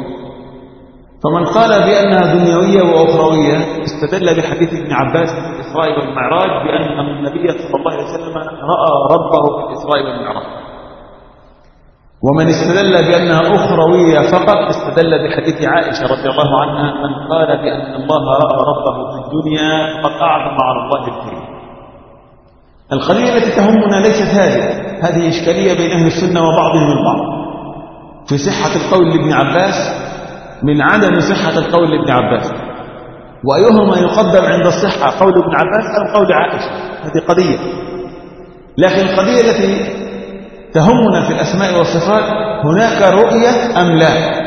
فمن قال بأنها دنيوية وأخروية استدل بحديث ابن عباس في الإسراء والمعراج بأن النبي صلى الله عليه وسلم رأى ربه في الإسراء والمعراج. ومن استدل بأنها أخروية فقط استدل بحديث عائشة رضي الله عنها من قال بأن الله رأى ربه في الدنيا فقد أعظم على الله الكريم. القضية التي تهمنا ليست هذه، هذه إشكالية بين أهل السنة وبعضهم البعض في صحة القول لابن عباس من عدم صحة القول لابن عباس، وأيهما يقدم عند الصحة، قول ابن عباس أو قول عائشة، هذه قضية. لكن القضية التي تهمنا في الأسماء والصفات هناك رؤية أم لا؟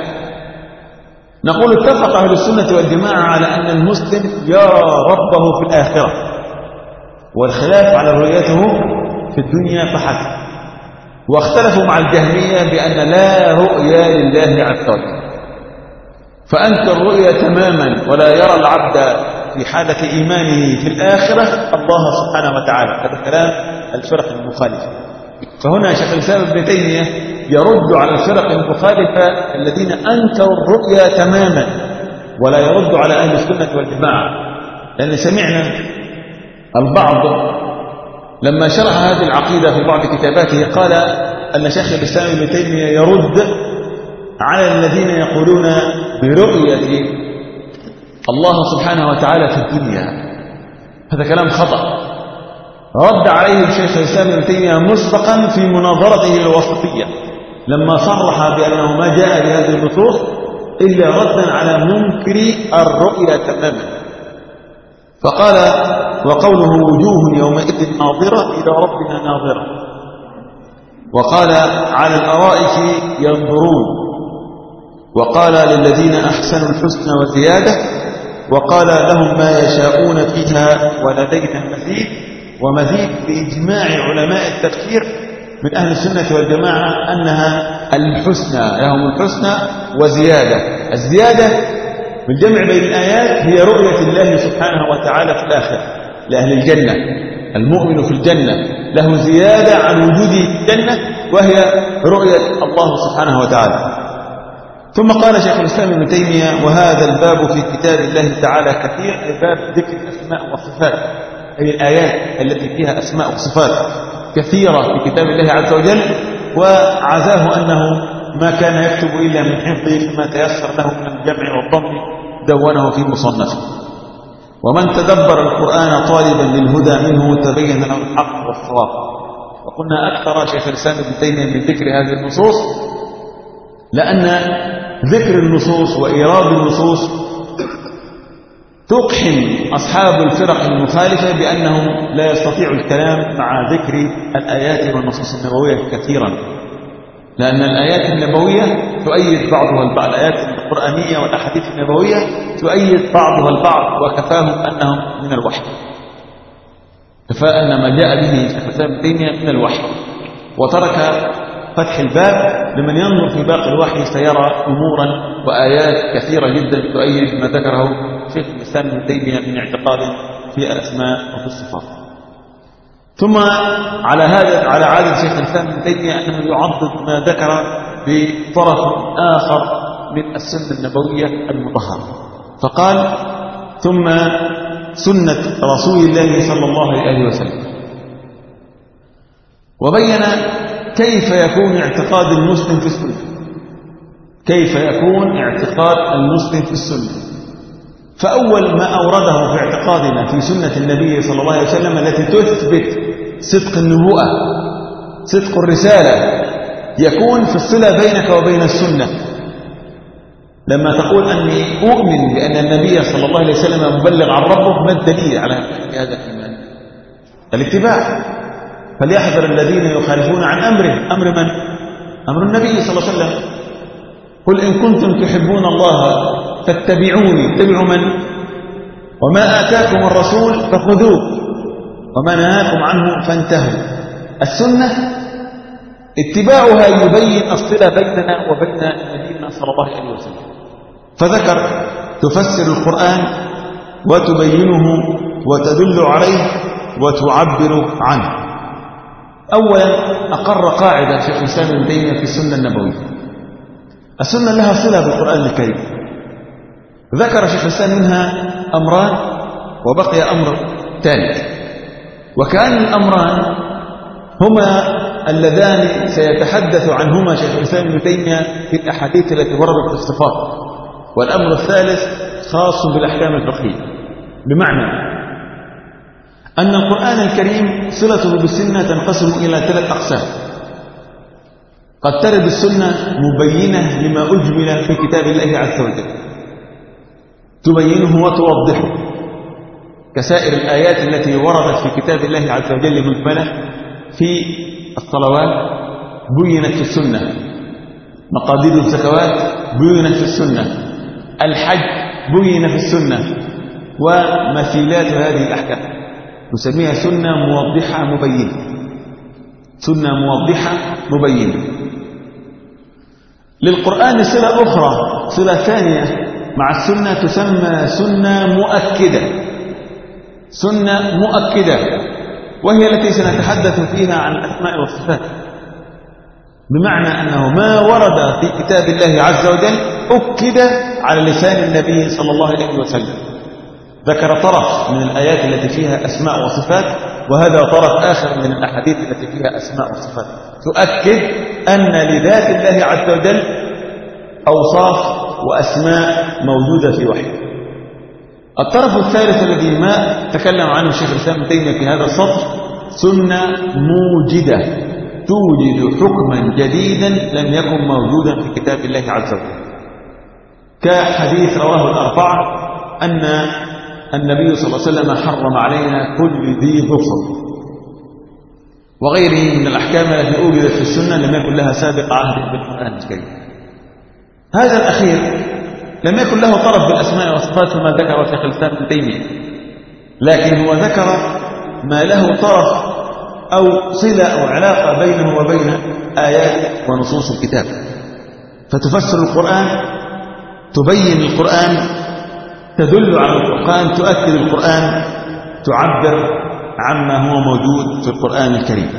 نقول اتفق أهل السنة والجماعة على أن المسلم يرى ربه في الآخرة، والخلاف على رؤيته في الدنيا فحسب. واختلفوا مع الجهمية بأن لا رؤيا لله عز وجل، فأنكر الرؤيا تماما ولا يرى العبد في حالة إيمانه في الآخرة الله سبحانه وتعالى. هذا كلام الفرق المخالفة. فهنا شيخ الإسلام ابن تيمية يرد على الفرق المخالفة الذين أنكروا الرؤيا تماما ولا يرد على أهل السنة والجماعة، لأن سمعنا البعض لما شرح هذه العقيدة في بعض كتاباته قال أن شيخ الإسلام ابن تيمية يرد على الذين يقولون برؤية الله سبحانه وتعالى في الدنيا. هذا كلام خطأ. رد عليه شيخ الإسلام ابن تيمية مسبقا في مناظرته الوسطية لما صرح بأنه ما جاء بهذه النصوص إلا ردا على منكر الرؤيا تماما. فقال وقوله وجوه يومئذ ناظرة إلى ربها ناظرة، وقال على الأرائك ينظرون، وقال للذين أحسنوا الحسنى وزيادة، وقال لهم ما يشاءون فيها ولدينا مزيد. ومزيد بإجماع علماء التفسير من أهل السنة والجماعة أنها الحسنى، لهم الحسنى وزيادة. الزيادة بالجمع بين الآيات هي رؤية الله سبحانه وتعالى في الآخرة لأهل الجنة. المؤمن في الجنة له زيادة عن وجوده في الجنة وهي رؤية الله سبحانه وتعالى. ثم قال شيخ الإسلام ابن تيمية وهذا الباب في كتاب الله تعالى كثير، باب ذكر الأسماء والصفات، أي الآيات التي فيها أسماء وصفات كثيرة في كتاب الله عز وجل. وعزاه أنه ما كان يكتب إلا من حفظه فيما تيسر له من الجمع والضم دونه في مصنفه. ومن تدبر القرآن طالبا للهدى منه تبين له الحق والصواب. وقلنا أكثر شيخ الإسلام ابن تيمية من ذكر هذه النصوص لأن ذكر النصوص وإيراد النصوص تقحم أصحاب الفرق المخالفة بأنهم لا يستطيعوا الكلام مع ذكر الآيات والنصوص النبوية كثيرا، لأن الآيات النبوية تؤيد بعضها البعض، الآيات القرآنية والأحاديث النبوية تؤيد بعضها البعض، وكفاهم أنهم من الوحي، كفاء أن ما جاء به شيخ الإسلام ابن تيمية من الوحي. وترك فتح الباب لمن ينظر في باقي الوحي سيرى أمورا وآيات كثيرة جدا تؤيد ما ذكره شيخ الإسلام ابن تيمية من اعتقاد في الأسماء وفي الصفات. ثم على هذا على عادة شيخ الإسلام ابن تيمية أنه يعضد ما ذكر بطرف آخر من السنة النبوية المطهرة، فقال ثم سنة رسول الله صلى الله عليه وسلم. وبين كيف يكون اعتقاد المسلم في السنة، كيف يكون اعتقاد المسلم في السنة. فأول ما أورده في اعتقادنا في سنة النبي صلى الله عليه وسلم التي تثبت صدق النبوءة صدق الرسالة يكون في الصلة بينك وبين السنة. لما تقول أني أؤمن بأن النبي صلى الله عليه وسلم مبلغ عن ربه، ما الدليل على هذا الإيمان؟ الاتباع. فليحذر الذين يخالفون عن أمره. أمر من؟ أمر النبي صلى الله عليه وسلم. قل إن كنتم تحبون الله فاتبعوني. اتبعوا من؟ وما آتاكم الرسول فخذوه وما نهاكم عنه فانتهوا. السنة اتباعها يبين الصلة بيننا وبين نبينا صلى الله عليه وسلم. فذكر تفسر القرآن وتبينه وتدل عليه وتعبر عنه. أولا أقر قاعدة شيخ الإسلام ابن تيمية في السنة النبوية. السنة لها صلة بالقرآن الكريم. ذكر شيخ الإسلام منها أمران وبقي أمر ثالث، وكأن الأمران هما اللذان سيتحدث عنهما شيخ الإسلام ابن تيمية في الأحاديث التي وردت في الصفات، والأمر الثالث خاص بالأحكام الفقهية. بمعنى أن القرآن الكريم صلته بالسنة تنقسم إلى ثلاث أقسام. قد ترد السنة مبينة لما أجمل في كتاب الله عز وجل، تبينه وتوضحه، كسائر الآيات التي وردت في كتاب الله عز وجل مجملة. في الصلوات بينت في السنة، مقادير الزكوات بينت في السنة، الحج بين في السنة، ومثيلات هذه الأحكام نسميها سنة موضحة مبينة. سنة موضحة مبينة. للقرآن صلة أخرى، صلة ثانية مع السنة تسمى سنة مؤكدة. سنة مؤكدة وهي التي سنتحدث فيها عن الأسماء والصفات. بمعنى أنه ما ورد في كتاب الله عز وجل أكد على لسان النبي صلى الله عليه وسلم. ذكر طرف من الآيات التي فيها أسماء وصفات، وهذا طرف آخر من الأحاديث التي فيها أسماء وصفات تؤكد أن لذات الله عز وجل أوصاف وأسماء موجودة في وحيه. الطرف الثالث الذي ما تكلم عنه الشيخ الإسلام ابن تيمية في هذا السطر سنة موجدة، توجد حكما جديدا لم يكن موجودا في كتاب الله عز وجل، كحديث رواه الأربعة أن النبي صلى الله عليه وسلم حرم علينا كل ذي ظفر، وغيره من الأحكام التي أوجدت في السنة لم يكن لها سابق عهد بالقرآن الكريم. هذا الأخير لم يكن له طرف بالأسماء والصفات كما ذكر شيخ الإسلام ابن تيمية، لكن هو ذكر ما له طرف أو صلة أو علاقة بينه وبين آيات ونصوص الكتاب، فتفسر القرآن، تبين القرآن، تدل على القرآن، تؤكد القرآن، تعبر عما هو موجود في القرآن الكريم.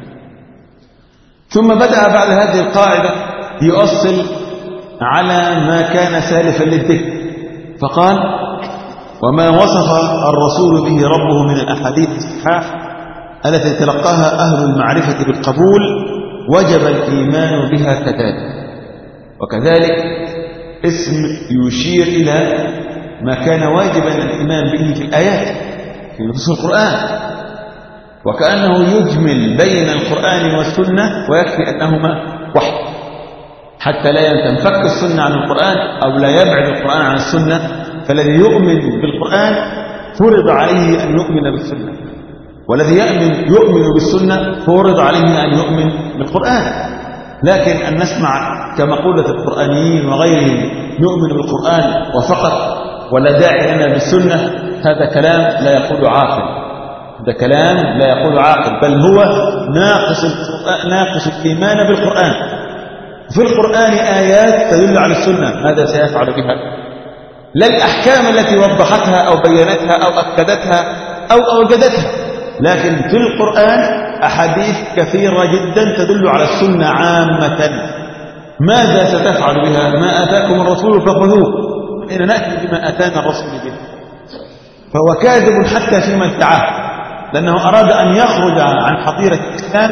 ثم بدأ بعد هذه القاعدة يؤصل على ما كان سالفا للذكر، فقال: وما وصف الرسول به ربه من الأحاديث الصحاح التي تلقاها أهل المعرفة بالقبول وجب الإيمان بها كذلك. وكذلك اسم يشير إلى ما كان واجبا الإيمان به في الآيات في نصوص القرآن، وكأنه يجمل بين القرآن والسنة ويكفي أنهما واحد، حتى لا تنفك السنة عن القرآن أو لا يبعد القرآن عن السنة. فالذي يؤمن بالقرآن فرض عليه أن يؤمن بالسنة، والذي يؤمن يؤمن بالسنة فرض عليه أن يؤمن بالقرآن. لكن أن نسمع كمقولة القرآنيين وغيرهم نؤمن بالقرآن وفقط ولا داعي لنا بالسنة، هذا كلام لا يقول عاقل، هذا كلام لا يقول عاقل، بل هو ناقص ناقص الإيمان بالقرآن. في القرآن آيات تدل على السنة، ماذا سيفعل بها؟ لا الأحكام التي وضحتها أو بينتها أو أكدتها أو أوجدتها، لكن في القرآن أحاديث كثيرة جدا تدل على السنة عامة. ماذا ستفعل بها؟ ما آتاكم الرسول فخذوه، إن نأتي بما آتانا الرسول به. فهو كاذب حتى فيما ادعاه، لأنه أراد أن يخرج عن حظيرة الإسلام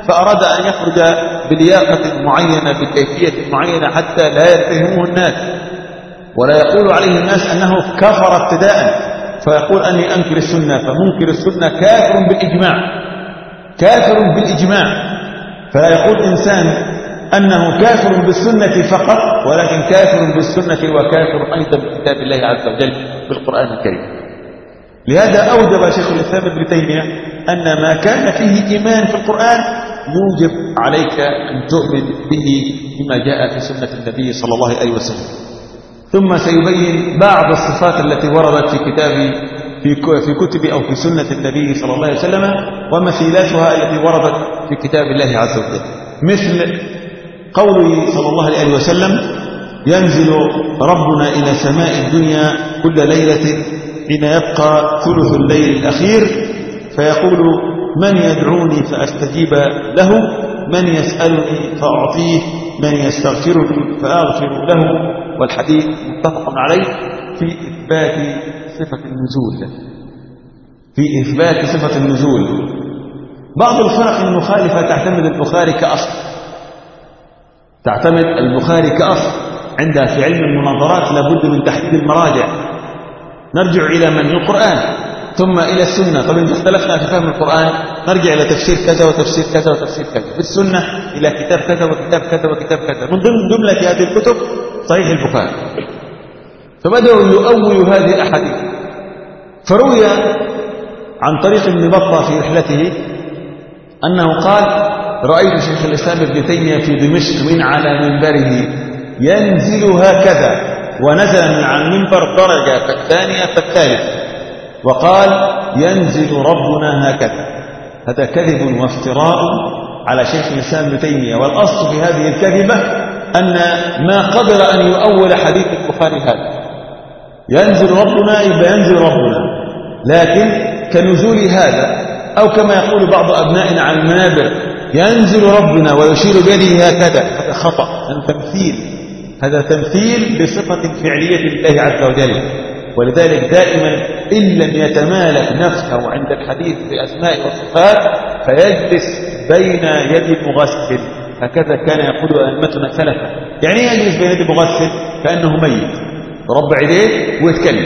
فأراد أن يخرج بلياقة معينة بكيفية معينة حتى لا يتهمه الناس ولا يقول عليه الناس أنه كفر ابتداء، فيقول أني أنكر السنة، فمنكر السنة كافر بالإجماع، كافر بالإجماع. فلا يقول إنسان أنه كافر بالسنة فقط، ولكن كافر بالسنة وكافر أيضا بكتاب الله عز وجل بالقرآن الكريم. لهذا أوجب شيخ الإسلام ابن تيمية أن ما كان فيه إيمان في القرآن يوجب عليك أن تؤمن به بما جاء في سنة النبي صلى الله عليه وسلم. ثم سيبين بعض الصفات التي وردت في كتاب في في كتب أو في سنة النبي صلى الله عليه وسلم ومثيلاتها التي وردت في كتاب الله عز وجل، مثل قوله صلى الله عليه وسلم: ينزل ربنا إلى سماء الدنيا كل ليلة حين يبقى ثلث الليل الأخير فيقول: من يدعوني فأستجيب له، من يسألني فأعطيه، من يستغفرني فأغفر له. والحديث متفق عليه في إثبات صفة النزول، في إثبات صفة النزول. بعض الفرق المخالفة تعتمد البخاري كأصل، تعتمد البخاري كأصل عندها في علم المناظرات لابد من تحديد المراجع. نرجع إلى من القرآن ثم إلى السنة. طب إذا اختلفنا في فهم القرآن نرجع إلى تفسير كذا وتفسير كذا وتفسير كذا، في السنة إلى كتاب كذا وكتاب كذا وكتاب كذا. من ضمن جملة هذه الكتب صحيح البخاري. فبدأوا يؤولوا هذه الأحاديث. فروي عن طريق ابن بطة في رحلته أنه قال: رأيت شيخ الإسلام ابن تيمية في دمشق من على منبره ينزل هكذا، ونزل من على المنبر درجة فالثانية فالثالثة وقال: ينزل ربنا هكذا. هذا كذب وافتراء على شيخ الإسلام ابن تيمية. والأصل في هذه الكذبة أن ما قدر أن يؤول حديث البخاري هذا، ينزل ربنا يبقى ينزل ربنا، لكن كنزول هذا، أو كما يقول بعض أبنائنا على المنابر ينزل ربنا ويشير بيده هكذا، هذا خطأ، هذا تمثيل، هذا تمثيل بصفة فعلية لله عز وجل. ولذلك دائما إن لم يتمالك نفسه عند الحديث بأسماء وصفات فيجلس بين يد مغسل، هكذا كان يقول أئمتنا سلفا. يعني يجلس بين يد مغسل كأنه ميت، ربع يديه ويتكلم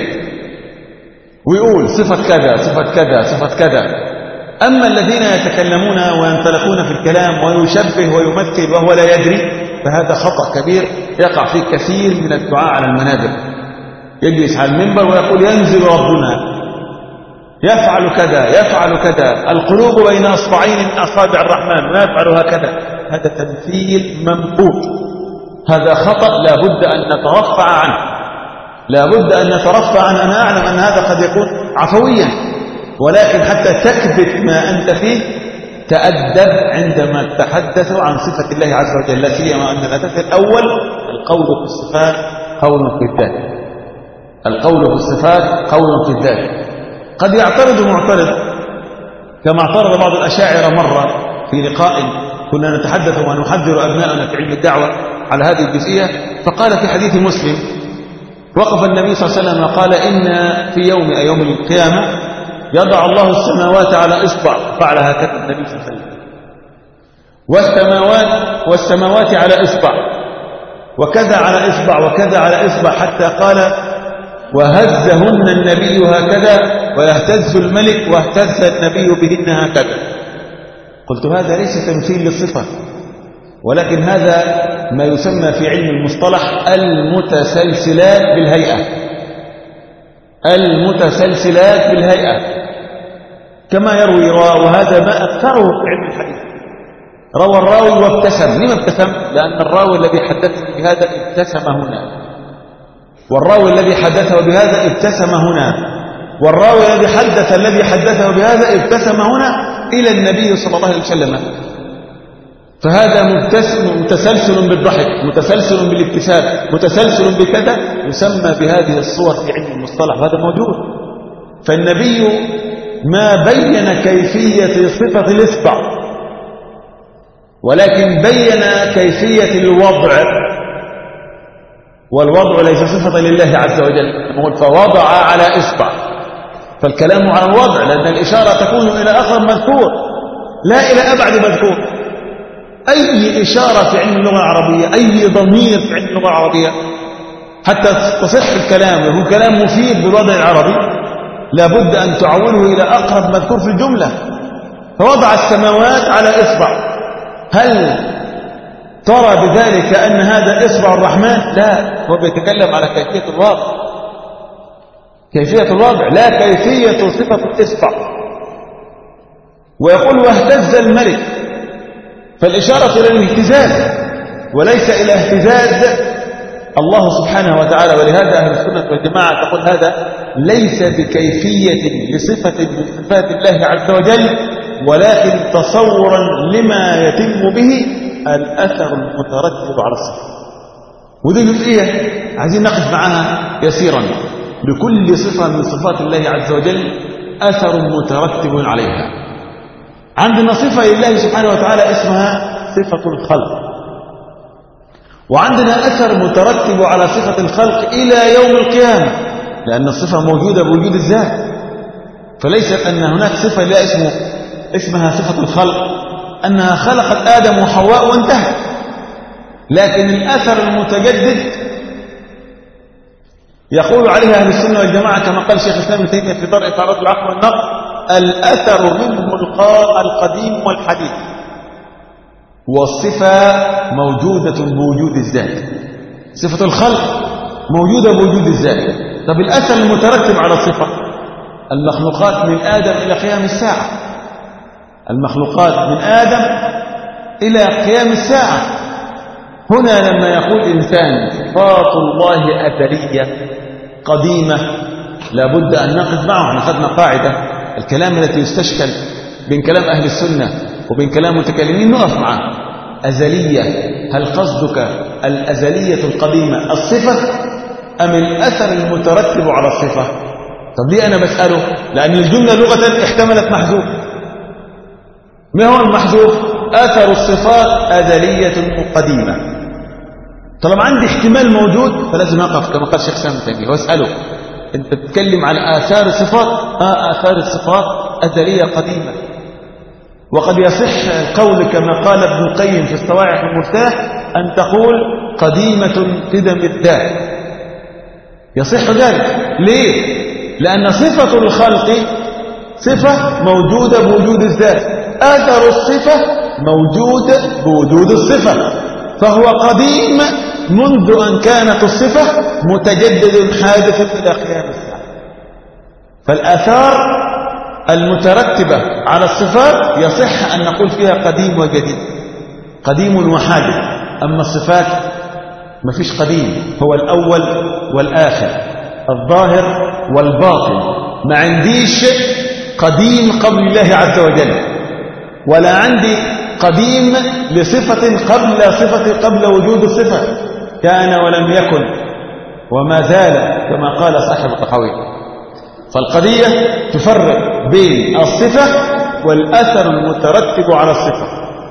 ويقول صفة كذا صفة كذا صفة كذا. أما الذين يتكلمون وينطلقون في الكلام ويشبه ويمثل وهو لا يدري فهذا خطأ كبير يقع فيه كثير من الدعاء على المنابر. يجلس على المنبر ويقول ينزل ربنا، يفعل كذا يفعل كذا، القلوب بين أصبعين من أصابع الرحمن ويفعل هكذا. هذا تمثيل منقوط، هذا خطأ لا بد أن نترفع عنه، لا بد أن نترفع عنه. أنا أعلم أن هذا قد يكون عفويا، ولكن حتى تكبت ما أنت فيه تأدب عندما تتحدث عن صفة الله عز وجل، لا سيما أن الأساس الأول القول في الصفات قول في الذات، القول في الصفات قول في الذات. قد يعترض معترض كما اعترض بعض الأشاعرة مرة في لقاء كنا نتحدث ونحذر أبنائنا في علم الدعوة على هذه الجزئية، فقال في حديث مسلم: وقف النبي صلى الله عليه وسلم وقال: إن في يوم يوم القيامة يضع الله السماوات على إصبع، فعل هكذا النبي صلى الله عليه وسلم، والسماوات والسماوات على إصبع، وكذا على إصبع وكذا على إصبع، حتى قال: وهزهن النبي هكذا ويهتز الملك واهتز النبي بهن هكذا. قلت هذا ليس تمثيل للصفة، ولكن هذا ما يسمى في علم المصطلح المتسلسلات بالهيئة، المتسلسلات بالهيئة كما يروي راوي، وهذا ما أكثره في علم الحديث. روى الراوي وابتسم. لما ابتسم؟ لأن الراوي الذي حدثه بهذا ابتسم هنا، والراوي الذي حدثه بهذا ابتسم هنا، والراوي الذي حدث الذي حدثه بهذا ابتسم هنا إلى النبي صلى الله عليه وسلم. فهذا مبتسم متسلسل بالضحك، متسلسل بالابتسام، متسلسل بكذا، يسمى بهذه الصور في علم المصطلح، وهذا موجود. فالنبي ما بين كيفية صفة الإصبع، ولكن بين كيفية الوضع، والوضع ليس صفة لله عز وجل. نقول فوضع على إصبع، فالكلام عن الوضع، لأن الإشارة تكون إلى أقرب مذكور لا إلى أبعد مذكور. أي إشارة في علم اللغة العربية، أي ضمير في علم اللغة العربية حتى تصح الكلام ويكون كلام مفيد بالوضع العربي لابد أن تعوله إلى أقرب مذكور في الجملة. فوضع السماوات على إصبع، هل ترى بذلك أن هذا إصبع الرحمن؟ لا، هو بيتكلم على كيفية الوضع، كيفية الوضع لا كيفية صفة الإصبع. ويقول واهتز الملك، فالإشارة إلى الاهتزاز وليس إلى اهتزاز الله سبحانه وتعالى. ولهذا أهل السنة والجماعة تقول هذا ليس بكيفية لصفة من صفات الله عز وجل، ولكن تصورا لما يتم به الأثر المترتب على الصفة. ودي جزئية عايزين نقف معها يسيرا. لكل صفة من صفات الله عز وجل أثر مترتب عليها. عندنا صفة لله سبحانه وتعالى اسمها صفة الخلق، وعندنا أثر مترتب على صفة الخلق إلى يوم القيامة، لأن الصفة موجودة بوجود الذات، فليست أن هناك صفة لا اسمه اسمها صفة الخلق أنها خلقت آدم وحواء وانتهت، لكن الأثر المتجدد يقول عليها أهل السنة والجماعة كما قال شيخ الإسلام ابن تيمية في درء تعرض العقل والنقل: الأثر منه القديم والحديث، والصفة موجودة بوجود الذات. صفة الخلق موجودة بوجود الذات. طب الأثر المترتب على الصفة، المخلوقات من آدم إلى قيام الساعة، المخلوقات من آدم إلى قيام الساعة. هنا لما يقول إنسان صفات الله أثرية قديمة لابد أن نقف معه. احنا أخذنا قاعدة الكلام التي يستشكل بين كلام أهل السنة وبين كلام متكلمين نقف معه. أزلية، هل قصدك الأزلية القديمة الصفة أم الأثر المترتب على الصفة؟ طب ليه أنا بسأله؟ لأن الجملة لغة احتملت محذوف. ما هو المحذوف؟ أثر الصفات أزلية قديمة. طالما عندي احتمال موجود فلازم أقف كما قال الشيخ سامي تيمية واسأله: أنت تتكلم عن آثار الصفات؟ آه آثار الصفات أزلية قديمة. وقد يصح القول كما قال ابن القيم في الصواعق المفتاح أن تقول قديمة قدم الذات، يصح ذلك. ليه؟ لأن صفة الخلق صفة موجودة بوجود الذات، أثر الصفة موجود بوجود الصفة، فهو قديم منذ أن كانت الصفة متجدد حادث إلى قيام الساعة. فالآثار المترتبة على الصفات يصح أن نقول فيها قديم وجديد، قديم وحادث. أما الصفات ما فيش قديم، هو الأول والآخر، الظاهر والباطن. ما عنديش قديم قبل الله عز وجل، ولا عندي قديم لصفة قبل صفة قبل وجود الصفة، كان ولم يكن وما زال كما قال صاحب الطحاوي. فالقضية تفرق بين الصفة والأثر المترتب على الصفة.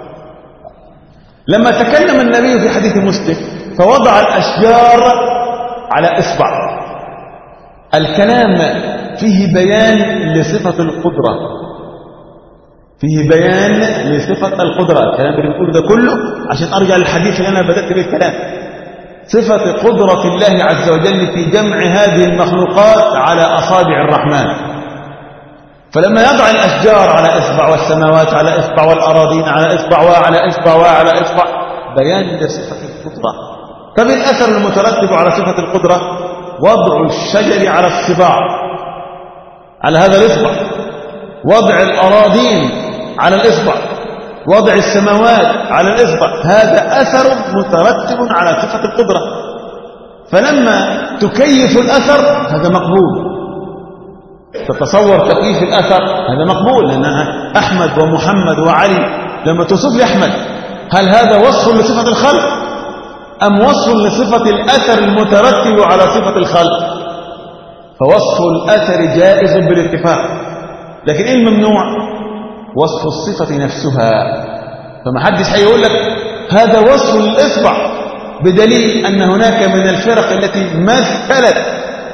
لما تكلم النبي في حديث مسلم فوضع الأشجار على إصبع، الكلام فيه بيان لصفة القدرة، فيه بيان لصفة القدرة. الكلام اللي بنقوله ده كله عشان أرجع للحديث اللي أنا بدأت به الكلام، صفة قدرة الله عز وجل في جمع هذه المخلوقات على أصابع الرحمن. فلما يضع الأشجار على إصبع والسماوات على إصبع والأراضين على إصبع وعلى إصبع وعلى إصبع، بيان لصفة القدرة. طب الأثر المترتب على صفة القدرة وضع الشجر على الصباع على هذا الإصبع، وضع الأراضين على الإصبع، وضع السماوات على الإصبع، هذا أثر مترتب على صفة القدرة. فلما تكيف الأثر هذا مقبول، تتصور تكييف الأثر هذا مقبول، لأنها أحمد ومحمد وعلي. لما توصف لي أحمد هل هذا وصف لصفة الخلق أم وصف لصفة الأثر المترتب على صفة الخلق؟ فوصف الأثر جائز بالاتفاق، لكن إيه الممنوع؟ وصف الصفة نفسها. فما حدش هيقول لك هذا وصف للإصبع، بدليل أن هناك من الفرق التي مثلت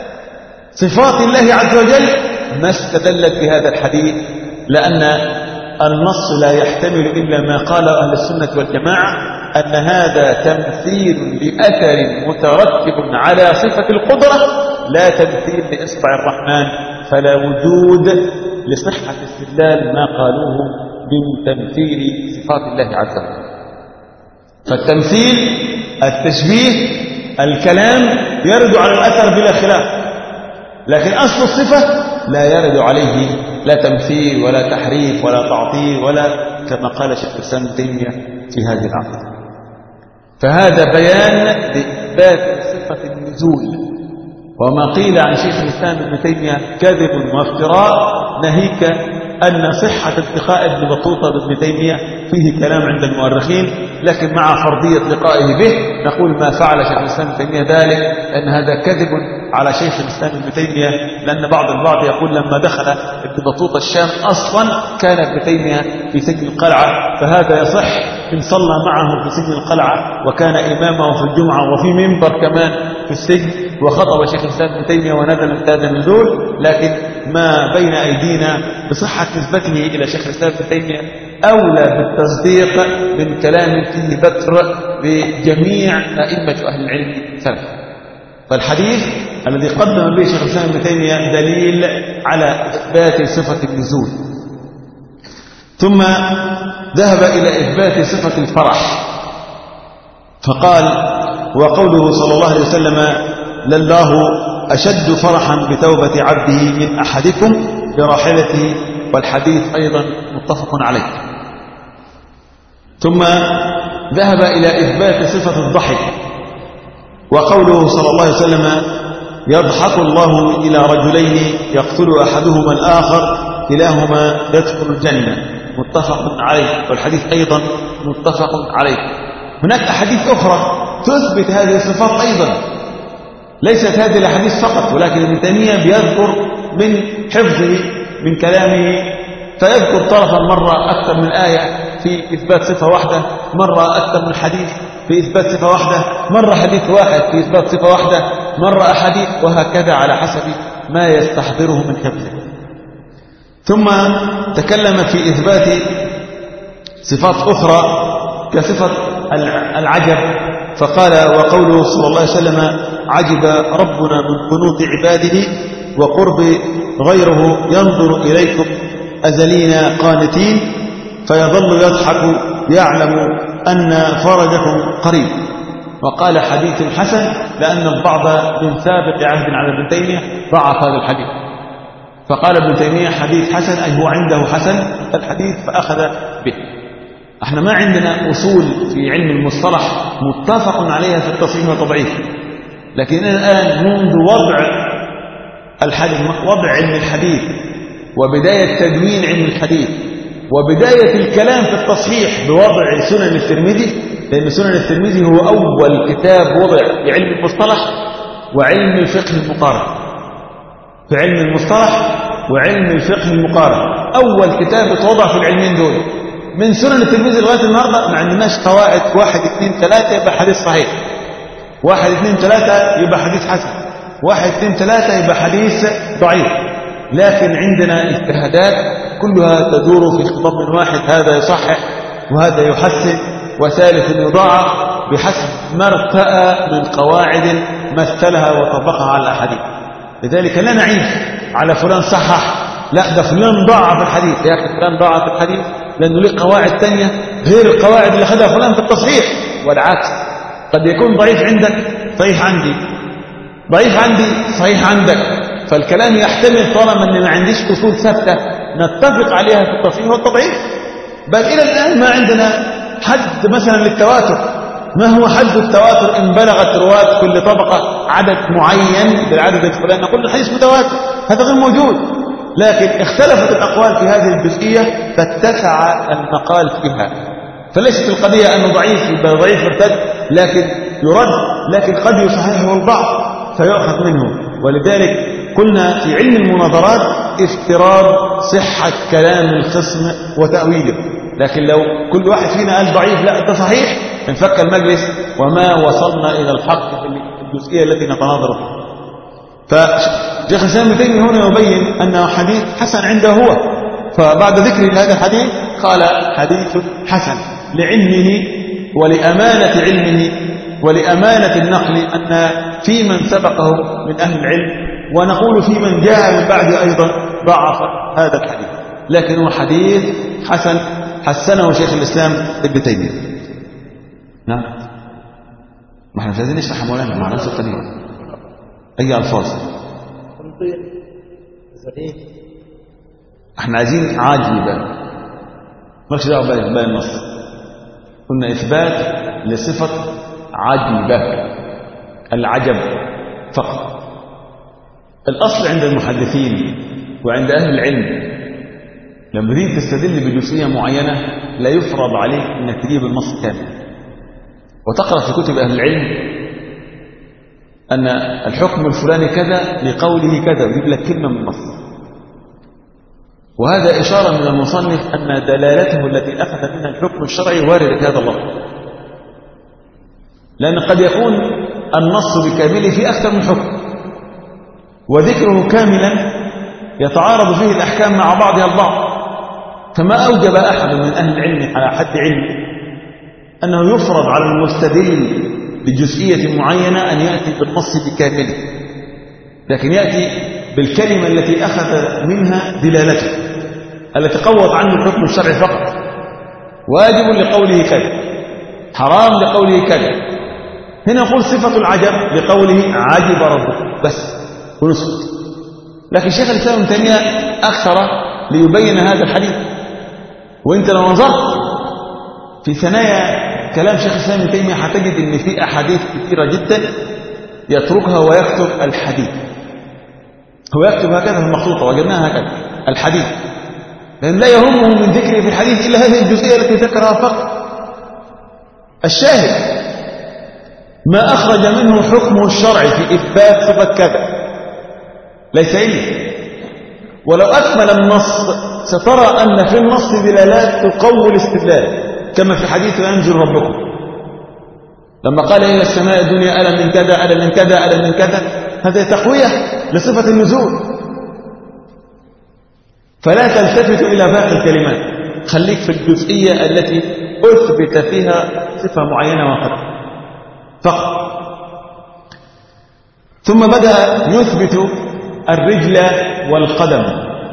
صفات الله عز وجل ما استدلت بهذا الحديث، لأن النص لا يحتمل إلا ما قال أهل السنة والجماعة أن هذا تمثيل لأثر مترتب على صفة القدرة لا تمثيل لإصبع الرحمن، فلا وجود لصحة استدلال ما قالوه من تمثيل صفات الله عز وجل. فالتمثيل التشبيه الكلام يرد على الأثر بلا خلاف، لكن أصل الصفة لا يرد عليه لا تمثيل ولا تحريف ولا تعطيل ولا كما قال شيخ الإسلام ابن تيمية في هذه العقيدة. فهذا بيان لإثبات صفة النزول، وما قيل عن شيخ الإسلام ابن تيمية كذب وافتراء، ناهيك أن صحة التقاء ابن بطوطة بابن تيمية فيه كلام عند المؤرخين، لكن مع فرضية لقائه به نقول ما فعل شيخ الإسلام ابن تيمية ذلك أن هذا كذب على شيخ الإسلام ابن تيمية، لأن بعض البعض يقول لما دخل ابن بطوطة الشام أصلا كان ابن تيمية في سجن القلعة، فهذا يصح إن صلى معه في سجن القلعة وكان إمامه في الجمعة وفي منبر كمان في السجن وخطب شيخ الإسلام ابن تيمية ونزل امتداد النزول، لكن ما بين أيدينا بصحة نسبته إلى شيخ الإسلام ابن تيمية أولى بالتصديق من كلام فيه بتر بجميع أئمة أهل العلم سلف. فالحديث الذي قدم به شيخ الإسلام ابن تيمية دليل على إثبات صفة النزول. ثم ذهب إلى إثبات صفة الفرح فقال: وقوله صلى الله عليه وسلم: لله أشد فرحا بتوبة عبده من أحدكم براحلته، والحديث أيضا متفق عليه. ثم ذهب إلى إثبات صفة الضحك، وقوله صلى الله عليه وسلم: يضحك الله إلى رجلين يقتل أحدهما الآخر كلاهما يدخل الجنة، متفق عليه، والحديث أيضا متفق عليه. هناك أحاديث أخرى تثبت هذه الصفات أيضا، ليست هذه الأحاديث فقط، ولكن ابن تيمية بيذكر من حفظه من كلامه، فيذكر طرفا مرة أكثر من آية في إثبات صفة واحدة، مرة أكثر من حديث في إثبات صفة واحدة، مرة حديث واحد في إثبات صفة واحدة، مرة أحاديث، وهكذا على حسب ما يستحضره من حفظه. ثم تكلم في إثبات صفات أخرى كصفة العجب، فقال: وقوله صلى الله عليه وسلم: عجب ربنا من قنوط عباده وقرب غيره ينظر إليكم أزلين قانتين فيظل يضحك يعلم أن فرجكم قريب. وقال حديث حسن، لأن البعض من سابق عهد على ابن تيمية ضعف هذا الحديث، فقال ابن تيمية حديث حسن، أي هو عنده حسن الحديث فأخذ به. احنا ما عندنا أصول في علم المصطلح متفق عليها في التصحيح والتضعيف، لكن الآن منذ وضع الحديث وضع علم الحديث وبداية تدوين علم الحديث وبداية الكلام في التصحيح بوضع سنن الترمذي، لأن سنن الترمذي هو أول كتاب وضع في علم المصطلح وعلم الفقه المقارن، في علم المصطلح وعلم الفقه المقارن أول كتاب اتوضع في العلمين دول. من سنن الترمذي لغاية النهاردة ما عندناش قواعد واحد اثنين ثلاثة يبقى حديث صحيح، واحد اثنين ثلاثة يبقى حديث حسن، واحد اثنين ثلاثة يبقى حديث ضعيف، لكن عندنا اجتهادات كلها تدور في خطاب من واحد، هذا يصحح وهذا يحسن وثالث يضاعف بحسب ما ارتأى من قواعد مثلها وطبقها على الأحاديث. لذلك لا نعيب على فلان صحح، لا ده فلان ضاعف الحديث، يا أخي فلان ضاعف الحديث لأنه له قواعد تانية غير القواعد اللي أخذها فلان في التصحيح، والعكس قد يكون ضعيف عندك صحيح عندي، ضعيف عندي صحيح عندك، فالكلام يحتمل طالما أن ما عنديش أصول ثابتة نتفق عليها في التصحيح والتضعيف. بل إلى الآن ما عندنا حد مثلا للتواتر، ما هو حد التواتر إن بلغت رواة كل طبقة عدد معين بالعدد الفلاني نقول الحديث متواتر، هذا غير موجود. لكن اختلفت الأقوال في هذه الجزئية فاتسع المقال فيها، فليست القضية أنه ضعيف يبقى ضعيف مرتد، لكن يرد، لكن قد يصححه البعض فيؤخذ منه. ولذلك قلنا في علم المناظرات افتراض صحة كلام الخصم وتأويله، لكن لو كل واحد فينا قال ضعيف لا ده صحيح انفك المجلس وما وصلنا إلى الحق في الجزئية التي نتناظر فيها. فشيخ الإسلام ابن تيمية هنا يبين أنه حديث حسن عنده هو، فبعد ذكر هذا الحديث قال حديث حسن لعلمه ولأمانة علمه ولأمانة النقل أن في من سبقه من أهل العلم، ونقول في من جاء من بعد أيضا ضعف هذا الحديث، لكنه حديث حسن حسنه شيخ الإسلام ابن تيمية. نعم، ما احنا مش عايزين نشرح مولانا مع نفس الطريقة. أي ألفاظ؟ احنا عايزين عاجبة، مالكش دعوة بقى النص. قلنا إثبات لصفة عجبة، العجب فقط. الأصل عند المحدثين وعند أهل العلم لما تريد تستدل بجزئية معينة لا يفرض عليك أنك تجيب النص كامل، وتقرأ في كتب أهل العلم أن الحكم الفلاني كذا لقوله كذا، ويجيب لك كلمة من النص. وهذا إشارة من المصنف أن دلالته التي أخذ منها الحكم الشرعي واردة في هذا اللفظ، لأن قد يكون النص بكامله في أكثر من حكم، وذكره كاملا يتعارض فيه الأحكام مع بعضها البعض، فما أوجب أحد من أهل العلم على حد علم أنه يفرض على المستدل بجزئية معينة أن يأتي بالنص بكامله، لكن يأتي بالكلمة التي أخذ منها دلالته التي قوض عنه الحكم الشرعي فقط. واجب لقوله كذا، حرام لقوله كذا. هنا نقول صفة العجب لقوله عجب ربه بس ونسكت. لكن شيخ الإسلام ابن تيمية أكثر ليبين هذا الحديث. وانت لو نظرت في ثنايا كلام شيخ الإسلام ابن تيمية هتجد ان في أحاديث كثيرة جدا يتركها ويكتب الحديث. هو يكتب هكذا في المخطوطة، وجدناها هكذا الحديث، لأن لا يهمه من ذكره في الحديث إلا هذه الجزئية التي ذكرها فقط. الشاهد ما أخرج منه حكمه الشرعي في إثبات صفة كذا ليس إلا، ولو أكمل النص سترى أن في النص دلالات تقوي الاستدلال، كما في حديث ينزل ربكم لما قال إلى السماء الدنيا ألم من كذا ألم من كذا ألم من كذا، هذه تقوية لصفة النزول. فلا تلتفت إلى باقي الكلمات، خليك في الجزئية التي أثبت فيها صفة معينة وقت فقط. ثم بدأ يثبت الرجل والقدم،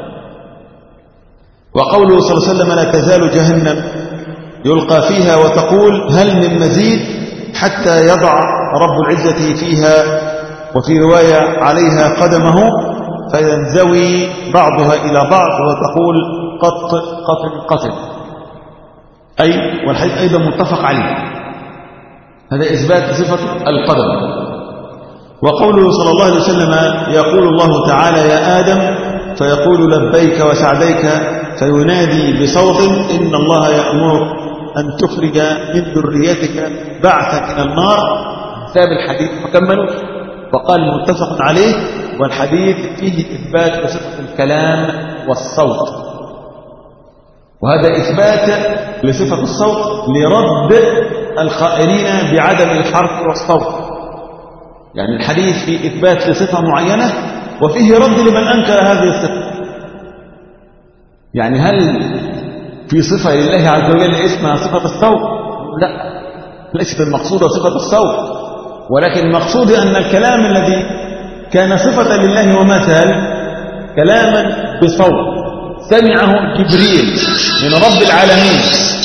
وقوله صلى الله عليه وسلم لا تزال جهنم يلقى فيها وتقول هل من مزيد حتى يضع رب العزة فيها، وفي رواية عليها قدمه فينزوي بعضها إلى بعض وتقول قط قتل قتل، أي والحديث أيضا متفق عليه. هذا إثبات صفة القدم. وقوله صلى الله عليه وسلم يقول الله تعالى يا آدم فيقول لبيك وسعديك، فينادي بصوت إن الله يأمرك أن تخرج من ذريتك بعثا من النار. ثاب الحديث فكملوا وقال متفق عليه، والحديث فيه إثبات صفة الكلام والصوت، وهذا إثبات لصفة الصوت لرد القائلين بعدم الحرف والصوت. يعني الحديث في إثبات لصفة معينة وفيه رد لمن أنكر هذه الصفة. يعني هل في صفة لله عز وجل اسمها صفة الصوت؟ لا، ليست المقصودة صفة الصوت، ولكن المقصود أن الكلام الذي كان صفة لله ومثل كلاما بصوت سمعه جبريل من رب العالمين،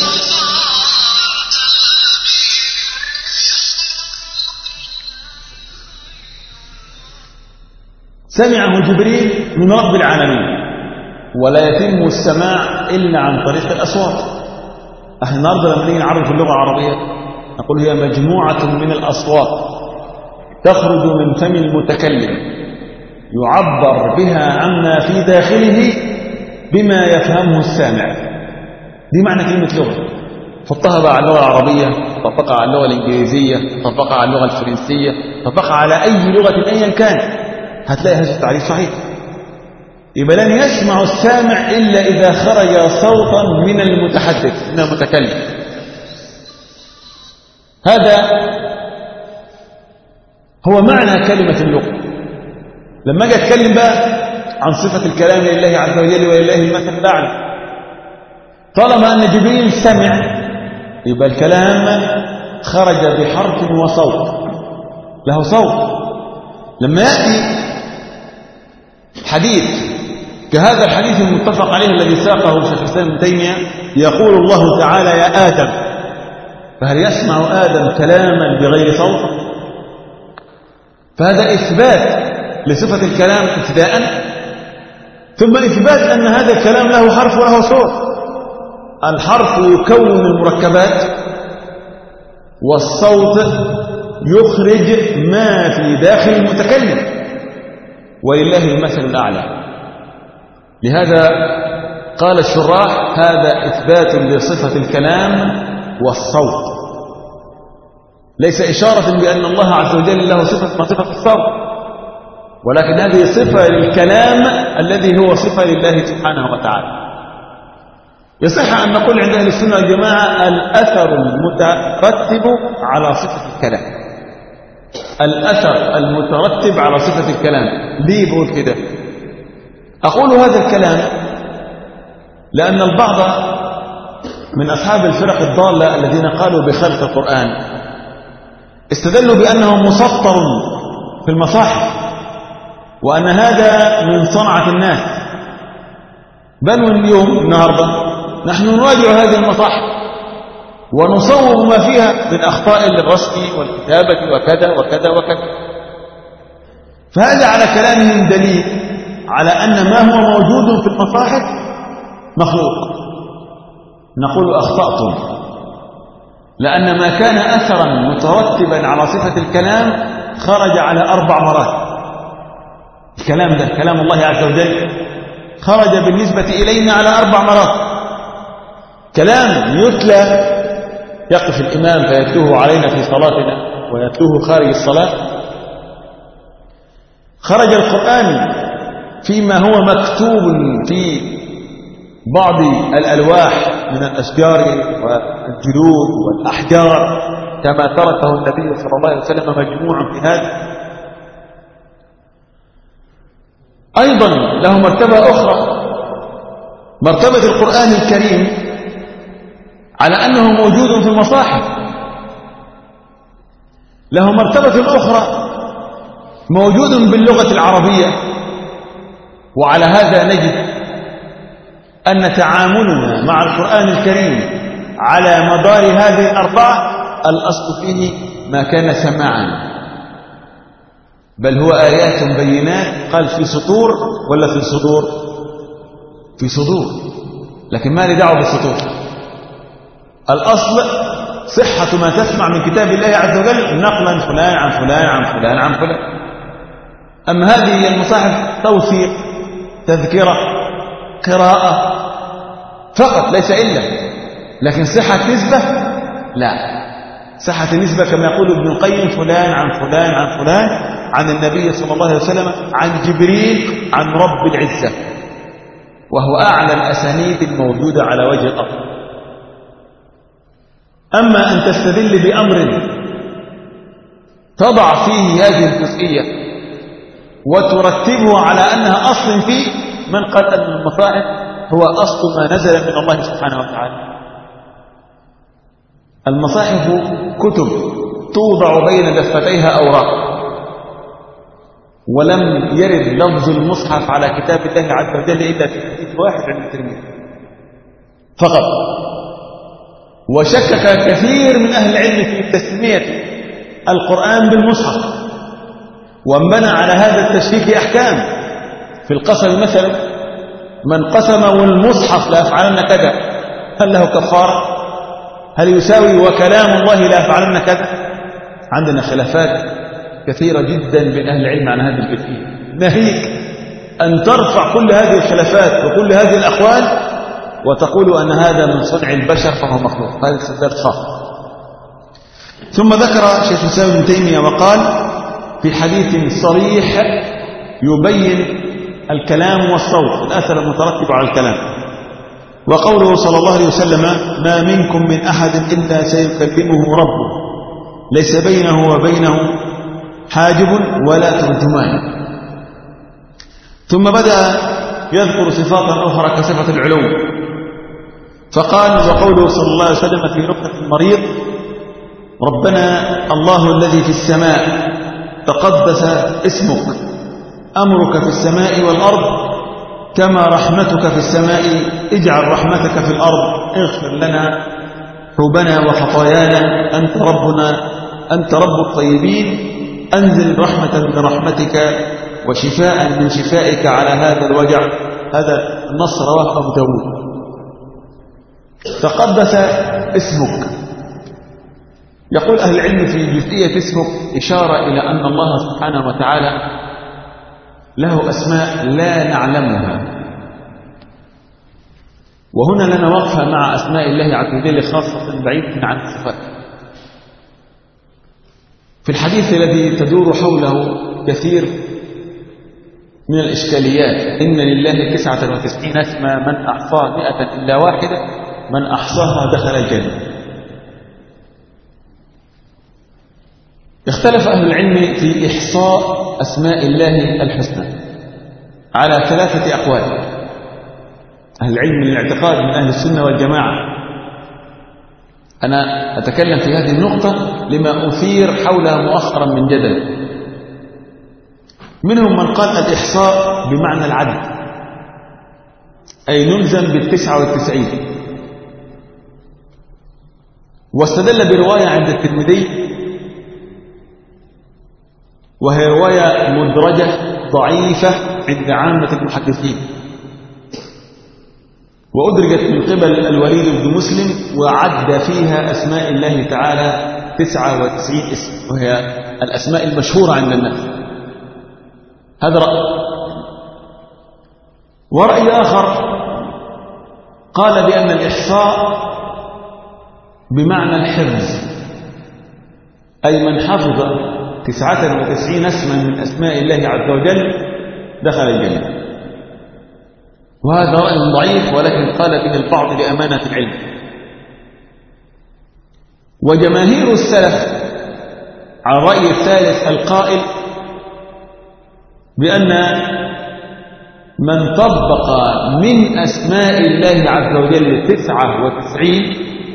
سمعه جبريل من رب العالمين، ولا يتم السماع إلا عن طريق الأصوات. احنا النهارده لما نيجي نعرف اللغة العربية نقول هي مجموعة من الأصوات تخرج من فم المتكلم يعبر بها عما في داخله بما يفهمه السامع. دي معنى كلمة لغة. حطها بقى على اللغة العربية، طبقها على اللغة الإنجليزية، طبقها على اللغة الفرنسية، طبقها على أي لغة أيا كان، هتلاقي هذا التعريف صحيح. يبقى لن يسمع السامع إلا إذا خرج صوتا من المتحدث من المتكلم. هذا هو معنى كلمة اللغة. لما أجي أتكلم بقى عن صفة الكلام لله عز وجل ولله المثل الأعلى، طالما أن جبريل سمع يبقى الكلام خرج بحرف وصوت، له صوت. لما يأتي حديث كهذا الحديث المتفق عليه الذي ساقه شيخ الإسلام ابن تيمية، يقول الله تعالى يا آدم، فهل يسمع آدم كلاما بغير صوت؟ فهذا إثبات لصفة الكلام ابتداء، ثم إثبات أن هذا الكلام له حرف وله صوت. الحرف يكون المركبات، والصوت يخرج ما في داخل المتكلم، ولله المثل الأعلى. لهذا قال الشراح هذا إثبات لصفة الكلام والصوت، ليس إشارة بأن الله عز وجل له صفة ما صفة الصوت، ولكن هذه صفة للكلام الذي هو صفة لله سبحانه وتعالى. يصح أن نقول عند أهل السنة والجماعة الأثر المترتب على صفة الكلام، الأثر المترتب على صفة الكلام. ليه بقول كده؟ أقول هذا الكلام لأن البعض من أصحاب الفرق الضالة الذين قالوا بخلق القرآن استدلوا بأنه مسطر في المصاحف، وأن هذا من صنعة الناس. بل من اليوم النهاردة نحن نراجع هذه المصاحف ونصوب ما فيها من أخطاء للرسم والكتابة وكذا وكذا وكذا. فهذا على كلامهم دليل على أن ما هو موجود في المصاحف مخلوق. نقول أخطأتم، لأن ما كان أثرا مترتبا على صفة الكلام خرج على أربع مرات. الكلام ده كلام الله عز وجل خرج بالنسبة إلينا على أربع مرات. كلام يتلى يقف الإمام فيتلوه علينا في صلاتنا ويتلوه خارج الصلاة. خرج القرآن فيما هو مكتوب في بعض الألواح من الأشجار والجلود والأحجار كما تركه النبي صلى الله عليه وسلم مجموعا في هذا. أيضا له مرتبة أخرى، مرتبة القرآن الكريم على أنه موجود في المصاحف. له مرتبة أخرى موجود باللغة العربية. وعلى هذا نجد أن تعاملنا مع القرآن الكريم على مدار هذه الأربعة الأصل فيه ما كان سماعا، بل هو آيات بينات. قال في سطور ولا في صدور؟ في صدور، لكن ما لي دعوة بالسطور. الأصل صحة ما تسمع من كتاب الله عز وجل نقلا فلان عن فلان عن فلان عن فلان. أما هذه المصاحف توثيق، تذكرة، قراءة فقط ليس إلا، لكن صحة نسبة لا. صحة النسبة كما يقول ابن القيم فلان عن فلان عن فلان عن النبي صلى الله عليه وسلم عن جبريل عن رب العزة، وهو أعلى الأسانيد الموجودة على وجه الأرض. أما أن تستدل بأمر تضع فيه هذه الجزئية وترتبه على أنها أصل فيه، من قال أن المصاحف هو أصل ما نزل من الله سبحانه وتعالى. المصاحف كتب توضع بين دفتيها أوراق، ولم يرد لفظ المصحف على كتاب الله عز وجل إلا في حديث واحد عند الترمذي فقط. وشكك كثير من أهل العلم في تسمية القرآن بالمصحف، وانبنى على هذا التشكيك أحكام. في القسم مثلا من قسم والمصحف لأفعلن كذا هل له كفارة؟ هل يساوي وكلام الله لأفعلن كذا؟ عندنا خلافات كثيرة جدا بين أهل العلم عن هذه الجزئية. ناهيك أن ترفع كل هذه الخلافات وكل هذه الأقوال وتقول أن هذا من صنع البشر فهو مخلوق. هذا استدلال خاطئ. ثم ذكر شيخ الإسلام ابن تيمية وقال في حديث صريح يبين الكلام والصوت، الأثر المترتب على الكلام، وقوله صلى الله عليه وسلم ما منكم من أحد إلا سيكلمه ربه ليس بينه وبينه حاجب ولا ترجمان. ثم بدأ يذكر صفات أخرى كصفة العلو، فقال وقوله صلى الله عليه وسلم في ركعة المريض: ربنا الله الذي في السماء تقدس اسمك، أمرك في السماء والأرض كما رحمتك في السماء، اجعل رحمتك في الأرض، اغفر لنا حوبنا وخطايانا، أنت ربنا، أنت رب الطيبين، أنزل رحمة من رحمتك وشفاء من شفائك على هذا الوجع. هذا النص رواه أبو داود. تقدس اسمك، يقول أهل العلم في جزئية اسمك إشارة إلى أن الله سبحانه وتعالى له أسماء لا نعلمها، وهنا لنا وقفة مع أسماء الله عز وجل خاصة بعيدا عن الصفات. في الحديث الذي تدور حوله كثير من الإشكاليات: إن لله تسعة وتسعين اسما من أحصاها مئة إلا واحدة من أحصاها دخل الجنة. اختلف أهل العلم في إحصاء أسماء الله الحسنى على ثلاثة أقوال. أهل العلم من الاعتقاد من أهل السنة والجماعة. أنا أتكلم في هذه النقطة لما أثير حولها مؤخرا من جدل. منهم من قال الإحصاء بمعنى العدد، أي نلزم بالتسعة والتسعين، واستدل برواية عند الترمذي وهي رواية مدرجة ضعيفة عند عامة المحدثين، وأدرجت من قبل الوليد بن مسلم، وعد فيها أسماء الله تعالى تسعة وتسعين اسم، وهي الأسماء المشهورة عند الناس. هذا رأي. ورأي آخر قال بأن الإحصاء بمعنى الحفظ، أي من حفظ تسعة وتسعين اسما من أسماء الله عز وجل دخل الجنة. وهذا رأي ضعيف، ولكن قال به البعض لأمانة العلم. وجماهير السلف على الرأي الثالث القائل بأن من طبق من أسماء الله عز وجل تسعة وتسعين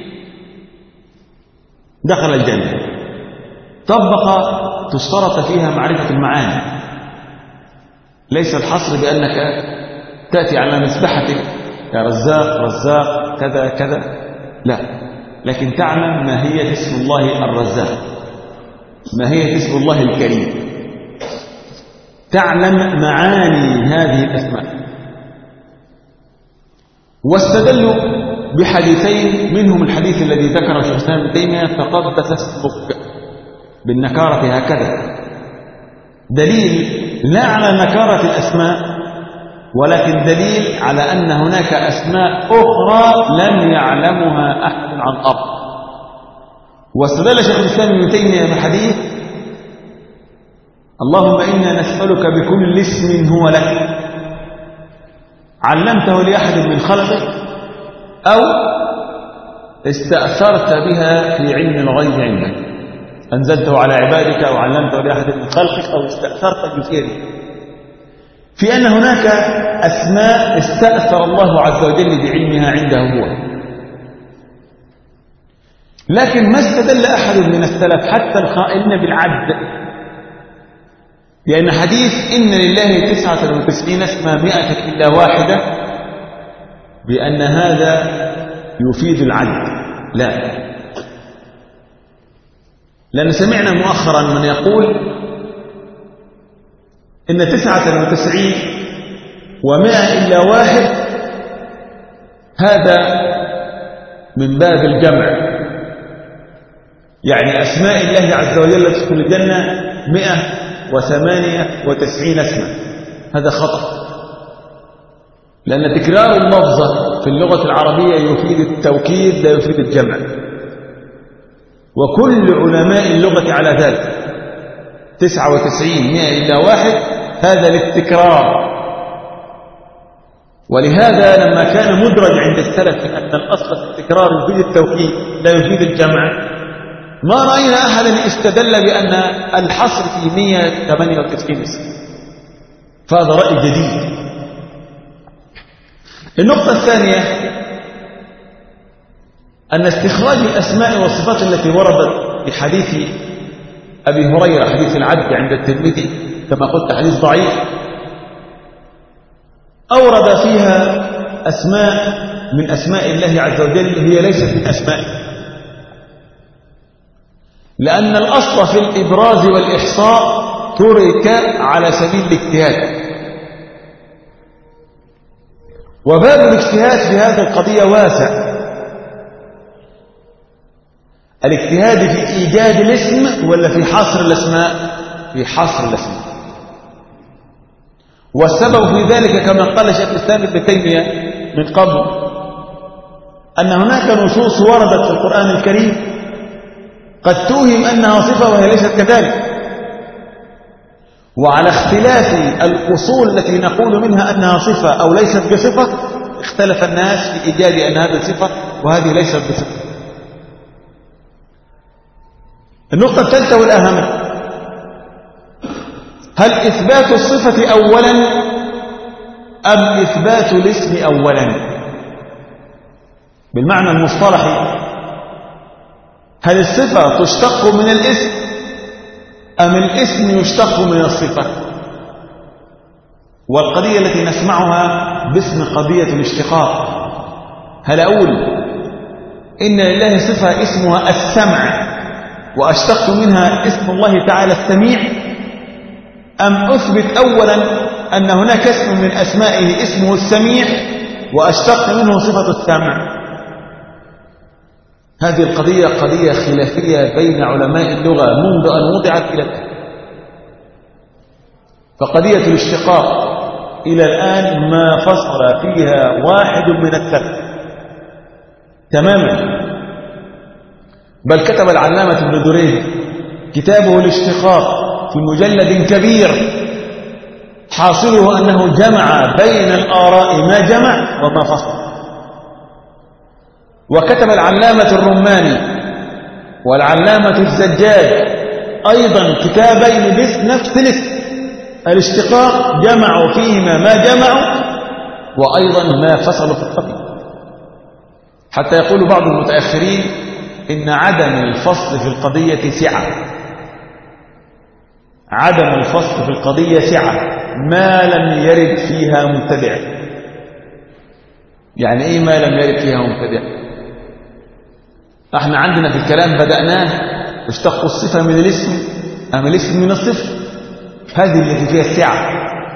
دخل الجنة. طبق تشترط فيها معرفة المعاني، ليس الحصر بأنك تأتي على مسبحتك يا رزاق رزاق كذا كذا، لا، لكن تعلم ما هي اسم الله الرزاق، ما هي اسم الله الكريم، تعلم معاني هذه الأسماء. واستدلوا بحديثين، منهم الحديث الذي ذكره شيخ الإسلام ابن تيمية: تقدس اسمك، بالنكارة هكذا، دليل لا على نكارة الأسماء، ولكن دليل على أن هناك أسماء أخرى لم يعلمها أحد عن الأرض. واستدل شيخ الإسلام ابن تيمية بحديث: اللهم إنا نسألك بكل اسم هو لك علمته لأحد من خلقك أو استأثرت بها في علم الغيب عندك، أنزلته على عبادك أو علمته لأحد من خلقك أو استأثرت بخيره، في أن هناك أسماء استأثر الله عز وجل بعلمها عنده هو. لكن ما استدل أحد من السلف حتى القائلين بالعد، لأن حديث إن لله تسعة وتسعين اسما مئة إلا واحدة بأن هذا يفيد العد، لا، لأن سمعنا مؤخرا من يقول إن تسعة وتسعين ومئة إلا واحد هذا من باب الجمع، يعني أسماء الله عز وجل تدخل الجنة مئة وثمانية وتسعين اسما. هذا خطأ، لأن تكرار اللفظة في اللغة العربية يفيد التوكيد لا يفيد الجمع، وكل علماء اللغة على ذلك. تسعة وتسعين مئة إلا واحد هذا للتكرار. ولهذا لما كان مدرج عند السلف أن الأصل في التكرار يفيد التوكيد لا يفيد الجمع، ما رأينا أحدا استدل بأن الحصر في مئة وثمانية وتسعين اسم، فهذا رأي جديد. النقطة الثانية أن استخراج الأسماء والصفات التي وردت في حديث أبي هريرة حديث العبد عند الترمذي كما قلت حديث ضعيف، أورد فيها أسماء من أسماء الله عز وجل هي ليست من أسمائه، لأن الأصل في الإبراز والإحصاء ترك على سبيل الاجتهاد، وباب الاجتهاد في هذه القضية واسع. الاجتهاد في إيجاد الاسم ولا في حصر الأسماء؟ في حصر الأسماء. والسبب في ذلك كما قال شيخ الإسلام ابن تيمية من قبل أن هناك نصوص وردت في القرآن الكريم قد توهم أنها صفة وهي ليست كذلك، وعلى اختلاف الأصول التي نقول منها أنها صفة أو ليست بصفة اختلف الناس في إيجاد أن هذه صفة وهذه ليست بصفة. النقطة الثالثة والأهم، هل إثبات الصفة أولا أم إثبات الاسم أولا؟ بالمعنى المصطلحي، هل الصفة تشتق من الاسم أم الاسم يشتق من الصفة؟ والقضية التي نسمعها باسم قضية الاشتقاق، هل أقول إن لله صفة اسمها السمع وأشتق منها اسم الله تعالى السميع، أم أثبت أولا أن هناك اسم من أسمائه اسمه السميع وأشتق منه صفة السمع؟ هذه القضية قضية خلافية بين علماء اللغة منذ أن وضعت إلى الآن. فقضية الاشتقاق إلى الآن ما فصل فيها واحد من الثلاث تماما، بل كتب العلامة ابن دريد كتابه الاشتقاق في مجلد كبير حاصله أنه جمع بين الآراء ما جمع وما فصل. وكتب العلامة الرماني والعلامة الزجاج أيضا كتابين بنفس الاسم الاشتقاق، جمعوا فيهما ما جمعوا وأيضا ما فصلوا في القضية، حتى يقول بعض المتأخرين إن عدم الفصل في القضية سعة، عدم الفصل في القضية سعة ما لم يرد فيها مبتدع. يعني إيه ما لم يرد فيها مبتدع؟ احنا عندنا في الكلام بدأناه اشتق الصفة من الاسم أم الاسم من الصفة، هذه التي فيها السعة.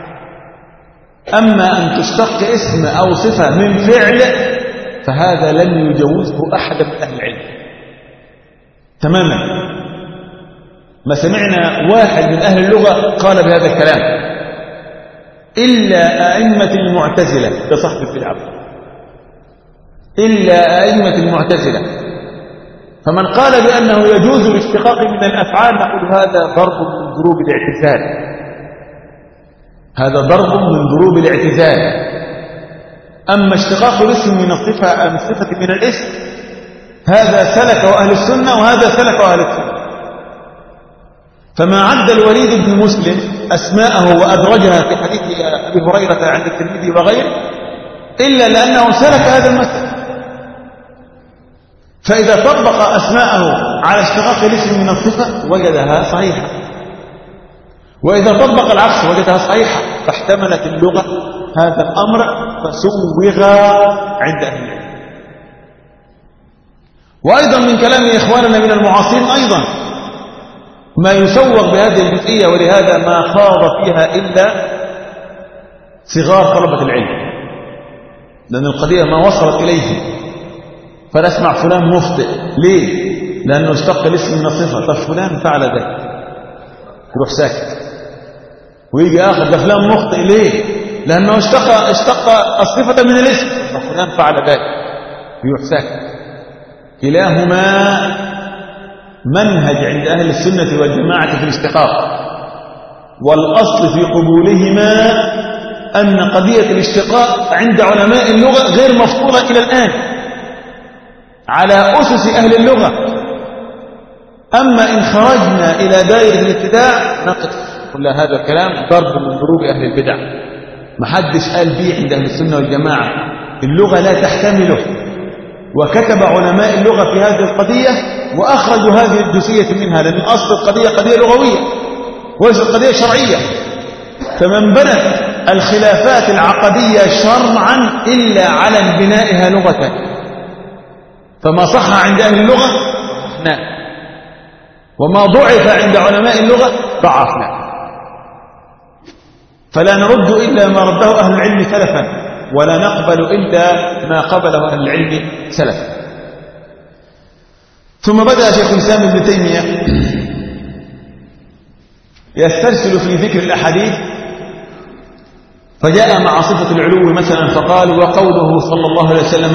أما أن تشتق اسم أو صفة من فعل فهذا لن يجوزه أحد من أهل العلم تماما. ما سمعنا واحد من أهل اللغة قال بهذا الكلام إلا أئمة المعتزلة كصاحب البدعة، إلا أئمة المعتزلة. فمن قال بأنه يجوز الاشتقاق من الأفعال نقول هذا ضرب من ضروب الاعتزال، هذا ضرب من ضروب الاعتزال. أما اشتقاق الاسم من الصفة أم الصفة من الاسم هذا سلكه أهل السنة وهذا سلكه أهل السنة. فما عد الوليد بن مسلم أسماءه وأدرجها في حديث أبي هريرة عند الترمذي وغيره إلا لأنه سلك هذا المسلك. فإذا طبق أسماءه على اشتقاق الاسم من الصفة وجدها صحيحة، وإذا طبق العكس وجدها صحيحة، فاحتملت اللغة هذا الأمر فسوغ عند أهل العلم. وأيضا من كلام إخواننا من المعاصرين أيضا ما يسوغ بهذه الجزئية، ولهذا ما خاض فيها إلا صغار طلبة العلم، لأن القضية ما وصلت إليه. فنسمع فلان مخطئ ليه؟ لأنه اشتق الاسم من الصفة. طب فلان فعل ذلك يروح ساكت، ويجي آخر ده فلان مخطئ ليه؟ لأنه اشتق اشتق الصفة من الاسم. طب فلان فعل ذلك يروح ساكت. كلاهما منهج عند أهل السنة والجماعة في الاشتقاق، والأصل في قبولهما أن قضية الاشتقاق عند علماء اللغة غير مفصولة إلى الآن على أسس أهل اللغة. أما إن خرجنا إلى دائرة الابتداع نقف كل هذا الكلام ضرب من ضروب أهل البدع، محدش قال به عند أهل السنة والجماعة، اللغة لا تحتمله. وكتب علماء اللغة في هذه القضية وأخرجوا هذه الجزئية منها، لأن أصل القضية قضية لغوية وليست قضية شرعية. فمن بنت الخلافات العقدية شرعا إلا على بنائها لغة، فما صح عند أهل اللغة ضعفناه، وما ضعف عند علماء اللغة ضعفناه. فلا نرد إلا ما رده أهل العلم سلفا، ولا نقبل إلا ما قبله أهل العلم سلفا. ثم بدأ شيخ الإسلام ابن تيمية يسترسل في ذكر الأحاديث، فجاء مع صفة العلو مثلا فقال: وقوله صلى الله عليه وسلم: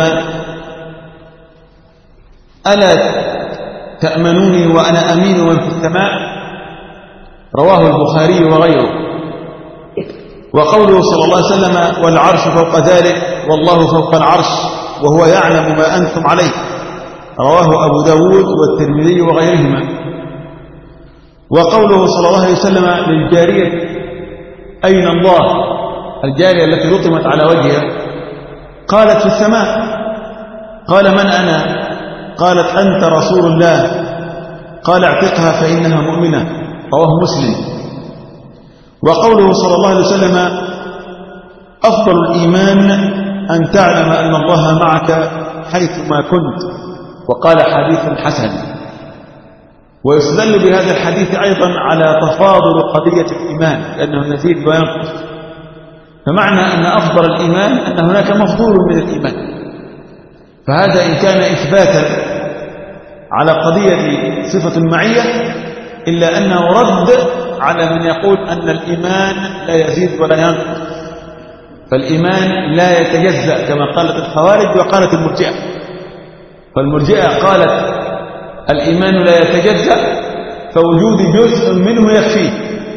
ألا تأمنوني وأنا أمين من في السماء، رواه البخاري وغيره. وقوله صلى الله عليه وسلم: والعرش فوق ذلك والله فوق العرش وهو يعلم ما أنتم عليه، رواه أبو داود والترمذي وغيرهما. وقوله صلى الله عليه وسلم للجارية: أين الله؟ الجارية التي لطمت على وجهها قالت: في السماء. قال: من أنا؟ قالت: أنت رسول الله. قال: اعتقها فإنها مؤمنة، رواه مسلم. وقوله صلى الله عليه وسلم: أفضل الإيمان أن تعلم أن الله معك حيثما كنت، وقال: حديث حسن. ويستدل بهذا الحديث أيضا على تفاضل قضية الإيمان، لأنه يزيد وينقص. فمعنى أن أفضل الإيمان أن هناك مفضول من الإيمان، فهذا إن كان إثباتا على قضية صفة المعية، إلا أنه رد على من يقول أن الإيمان لا يزيد ولا ينقص، فالإيمان لا يتجزأ كما قالت الخوارج وقالت المرجئة. فالمرجئة قالت الإيمان لا يتجزأ، فوجود جزء منه يكفيه.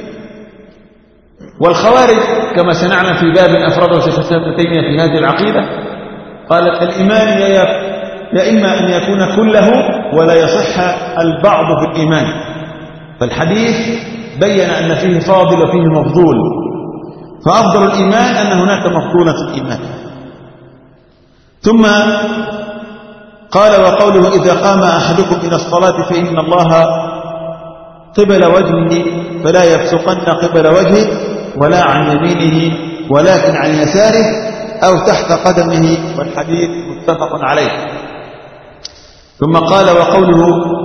والخوارج كما سنعلم في باب أفرده شيخ الإسلام ابن تيمية في هذه العقيدة قالت الإيمان يا إما أن يكون كله ولا يصح البعض في الإيمان. فالحديث بين أن فيه فاضل وفيه مفضول، فأفضل الإيمان أن هناك مفضولا في الإيمان. ثم قال: وقوله: إذا قام أحدكم إلى الصلاة فإن الله قبل وجهه فلا يبصقن قبل وجهه ولا عن يمينه ولكن عن يساره أو تحت قدمه، والحديث متفق عليه. ثم قال: وقوله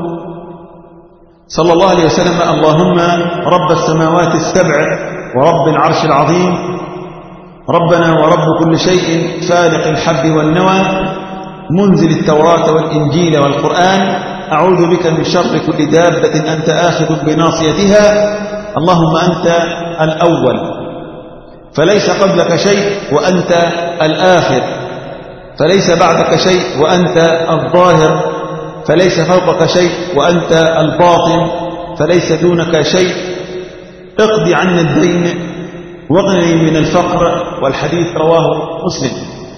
صلى الله عليه وسلم: اللهم رب السماوات السبع ورب العرش العظيم، ربنا ورب كل شيء فالق الحب والنوى، منزل التوراة والإنجيل والقرآن، أعوذ بك من شر كل دابة أنت آخذ بناصيتها، اللهم أنت الأول فليس قبلك شيء وأنت الآخر فليس بعدك شيء وأنت الظاهر فليس فوقك شيء وأنت الباطن فليس دونك شيء، اقضي عنا الدين واغنني من الفقر، والحديث رواه مسلم.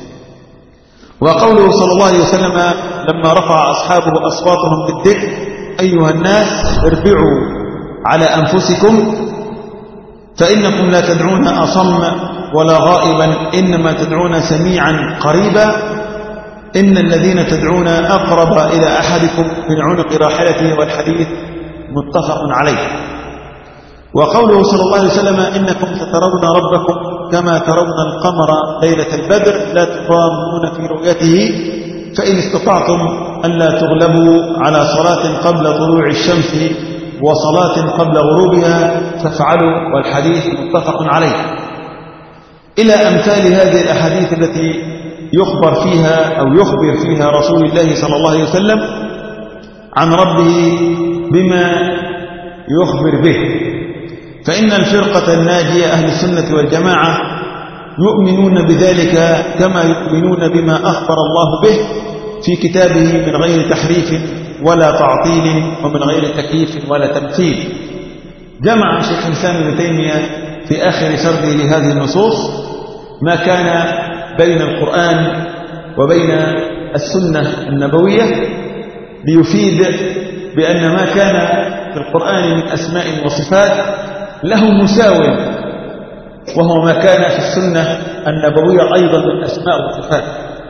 وقوله صلى الله عليه وسلم لما رفع أصحابه أصواتهم بالذكر: أيها الناس اربعوا على أنفسكم فإنكم لا تدعون أصم ولا غائبا، إنما تدعون سميعا قريبا، إن الذين تدعون أقرب إلى أحدكم من عنق راحلته، والحديث متفق عليه. وقوله صلى الله عليه وسلم: إنكم سترون ربكم كما ترون القمر ليلة البدر لا تضامون في رؤيته، فإن استطعتم ألا تغلبوا على صلاة قبل طلوع الشمس وصلاة قبل غروبها فافعلوا، والحديث متفق عليه. إلى أمثال هذه الأحاديث التي يخبر فيها أو يخبر فيها رسول الله صلى الله عليه وسلم عن ربه بما يخبر به. فإن الفرقة الناجية أهل السنة والجماعة يؤمنون بذلك كما يؤمنون بما أخبر الله به في كتابه من غير تحريف ولا تعطيل ومن غير تكييف ولا تمثيل. جمع شيخ الإسلام ابن تيمية في آخر سرده لهذه النصوص ما كان بين القرآن وبين السنة النبوية ليفيد بأن ما كان في القرآن من أسماء وصفات له مساو، وهو ما كان في السنة النبوية أيضا من أسماء وصفات.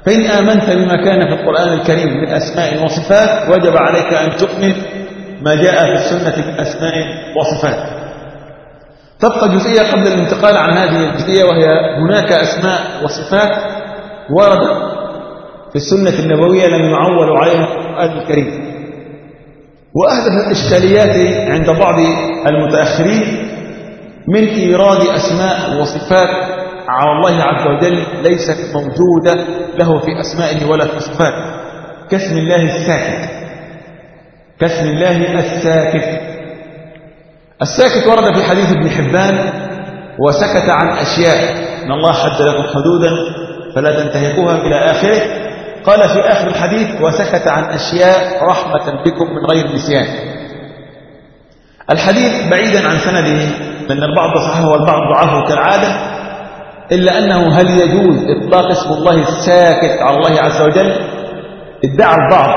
فإن آمنت بما كان في القرآن الكريم من أسماء وصفات وجب عليك أن تؤمن ما جاء في السنة من أسماء وصفات. تبقى جزئية قبل الانتقال عن هذه الجزئية، وهي هناك أسماء وصفات وردت في السنة النبوية لم يعول عليها القرآن الكريم. وأحدث الإشكاليات عند بعض المتأخرين من إيراد أسماء وصفات على الله عز وجل ليست موجودة له في أسمائه ولا في صفاته، كاسم الله الساكت. كاسم الله الساكت الساكت ورد في حديث ابن حبان: وسكت عن أشياء، إن الله حد لكم حدودا فلا تنتهكوها إلى آخره. قال في آخر الحديث: وسكت عن أشياء رحمة بكم من غير نسيان. الحديث بعيدا عن سنده، لأن البعض صححه والبعض ضعفه كالعادة، إلا أنه هل يجوز إطلاق اسم الله الساكت على الله عز وجل؟ ادعى البعض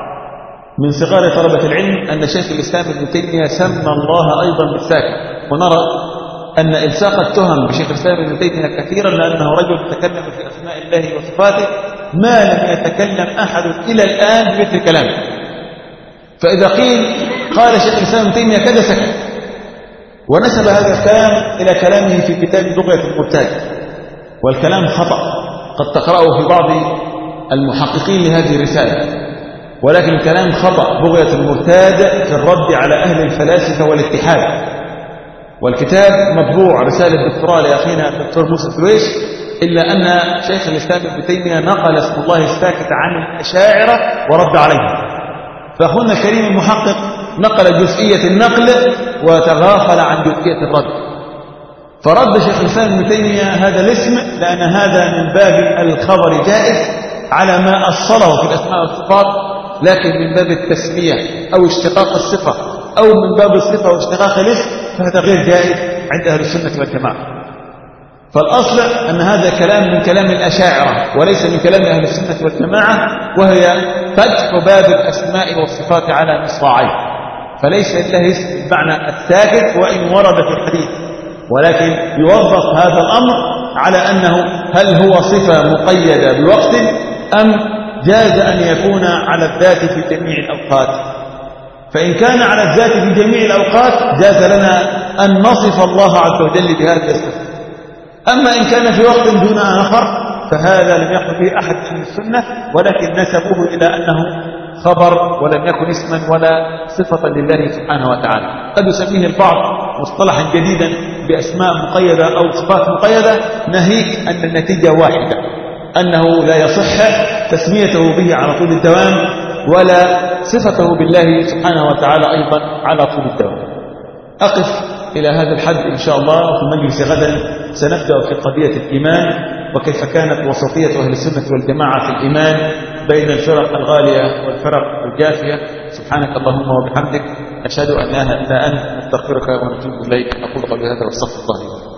من صغار طلبة العلم أن شيخ الإسلام ابن تيمية سمى الله أيضا بالساكت، ونرى أن إلصاق التهم بشيخ الإسلام ابن تيمية كثيرا، لأنه رجل تكلم في أسماء الله وصفاته ما لم يتكلم أحد إلى الآن بمثل كلامه. فإذا قيل قال شيخ الإسلام ابن تيمية كذا سكت، ونسب هذا الكلام إلى كلامه في كتاب بغية المرتاد، والكلام خطأ قد تقرأه في بعض المحققين لهذه الرسالة، ولكن الكلام خطأ. بغية المرتاد في الرد على أهل الفلاسفة والاتحاد، والكتاب مطبوع رسالة دكتوراه لأخينا الدكتور موسى الدرويش، إلا أن شيخ الإسلام ابن تيمية نقل اسم الله الساكت عن الأشاعرة ورد عليه. فأخونا الكريم المحقق نقل جزئية النقل وتغافل عن جزئية الرد، فرد شيخ الإسلام ابن تيمية هذا الاسم لأن هذا من باب الخبر جائز على ما أصله في الأسماء والصفات، لكن من باب التسمية أو اشتقاق الصفة أو من باب الصفة واشتقاق الاسم فهذا غير جائز عند أهل السنة والجماعة. فالأصل أن هذا كلام من كلام الأشاعرة وليس من كلام أهل السنة والجماعة، وهي فتح باب الأسماء والصفات على مصراعين، فليس لله اسم بمعنى الساكت وإن ورد في الحديث، ولكن يوظف هذا الأمر على أنه هل هو صفة مقيدة بوقت أم جاز أن يكون على الذات في جميع الأوقات. فإن كان على الذات في جميع الأوقات جاز لنا أن نصف الله عز وجل بهذه الصفة. أما إن كان في وقت دون آخر فهذا لم يقل به أحد من السنة، ولكن نسبوه إلى أنه خبر ولم يكن اسما ولا صفة لله سبحانه وتعالى. قد يسميه البعض مصطلحا جديدا بأسماء مقيدة أو صفات مقيدة، ناهيك أن النتيجة واحدة، أنه لا يصح تسميته به على طول الدوام ولا صفته بالله سبحانه وتعالى أيضا على طول الدوام. أقف إلى هذا الحد إن شاء الله، وفي المجلس غدا سنبدأ في قضية الإيمان وكيف كانت وسطية أهل السنة والجماعة في الإيمان بين الفرق الغالية والفرق الجافية. سبحانك اللهم وبحمدك، أشهد أن لا إله إلا أنت، نستغفرك ونتوب إليك. أقول قولي هذا واستغفر الله لي.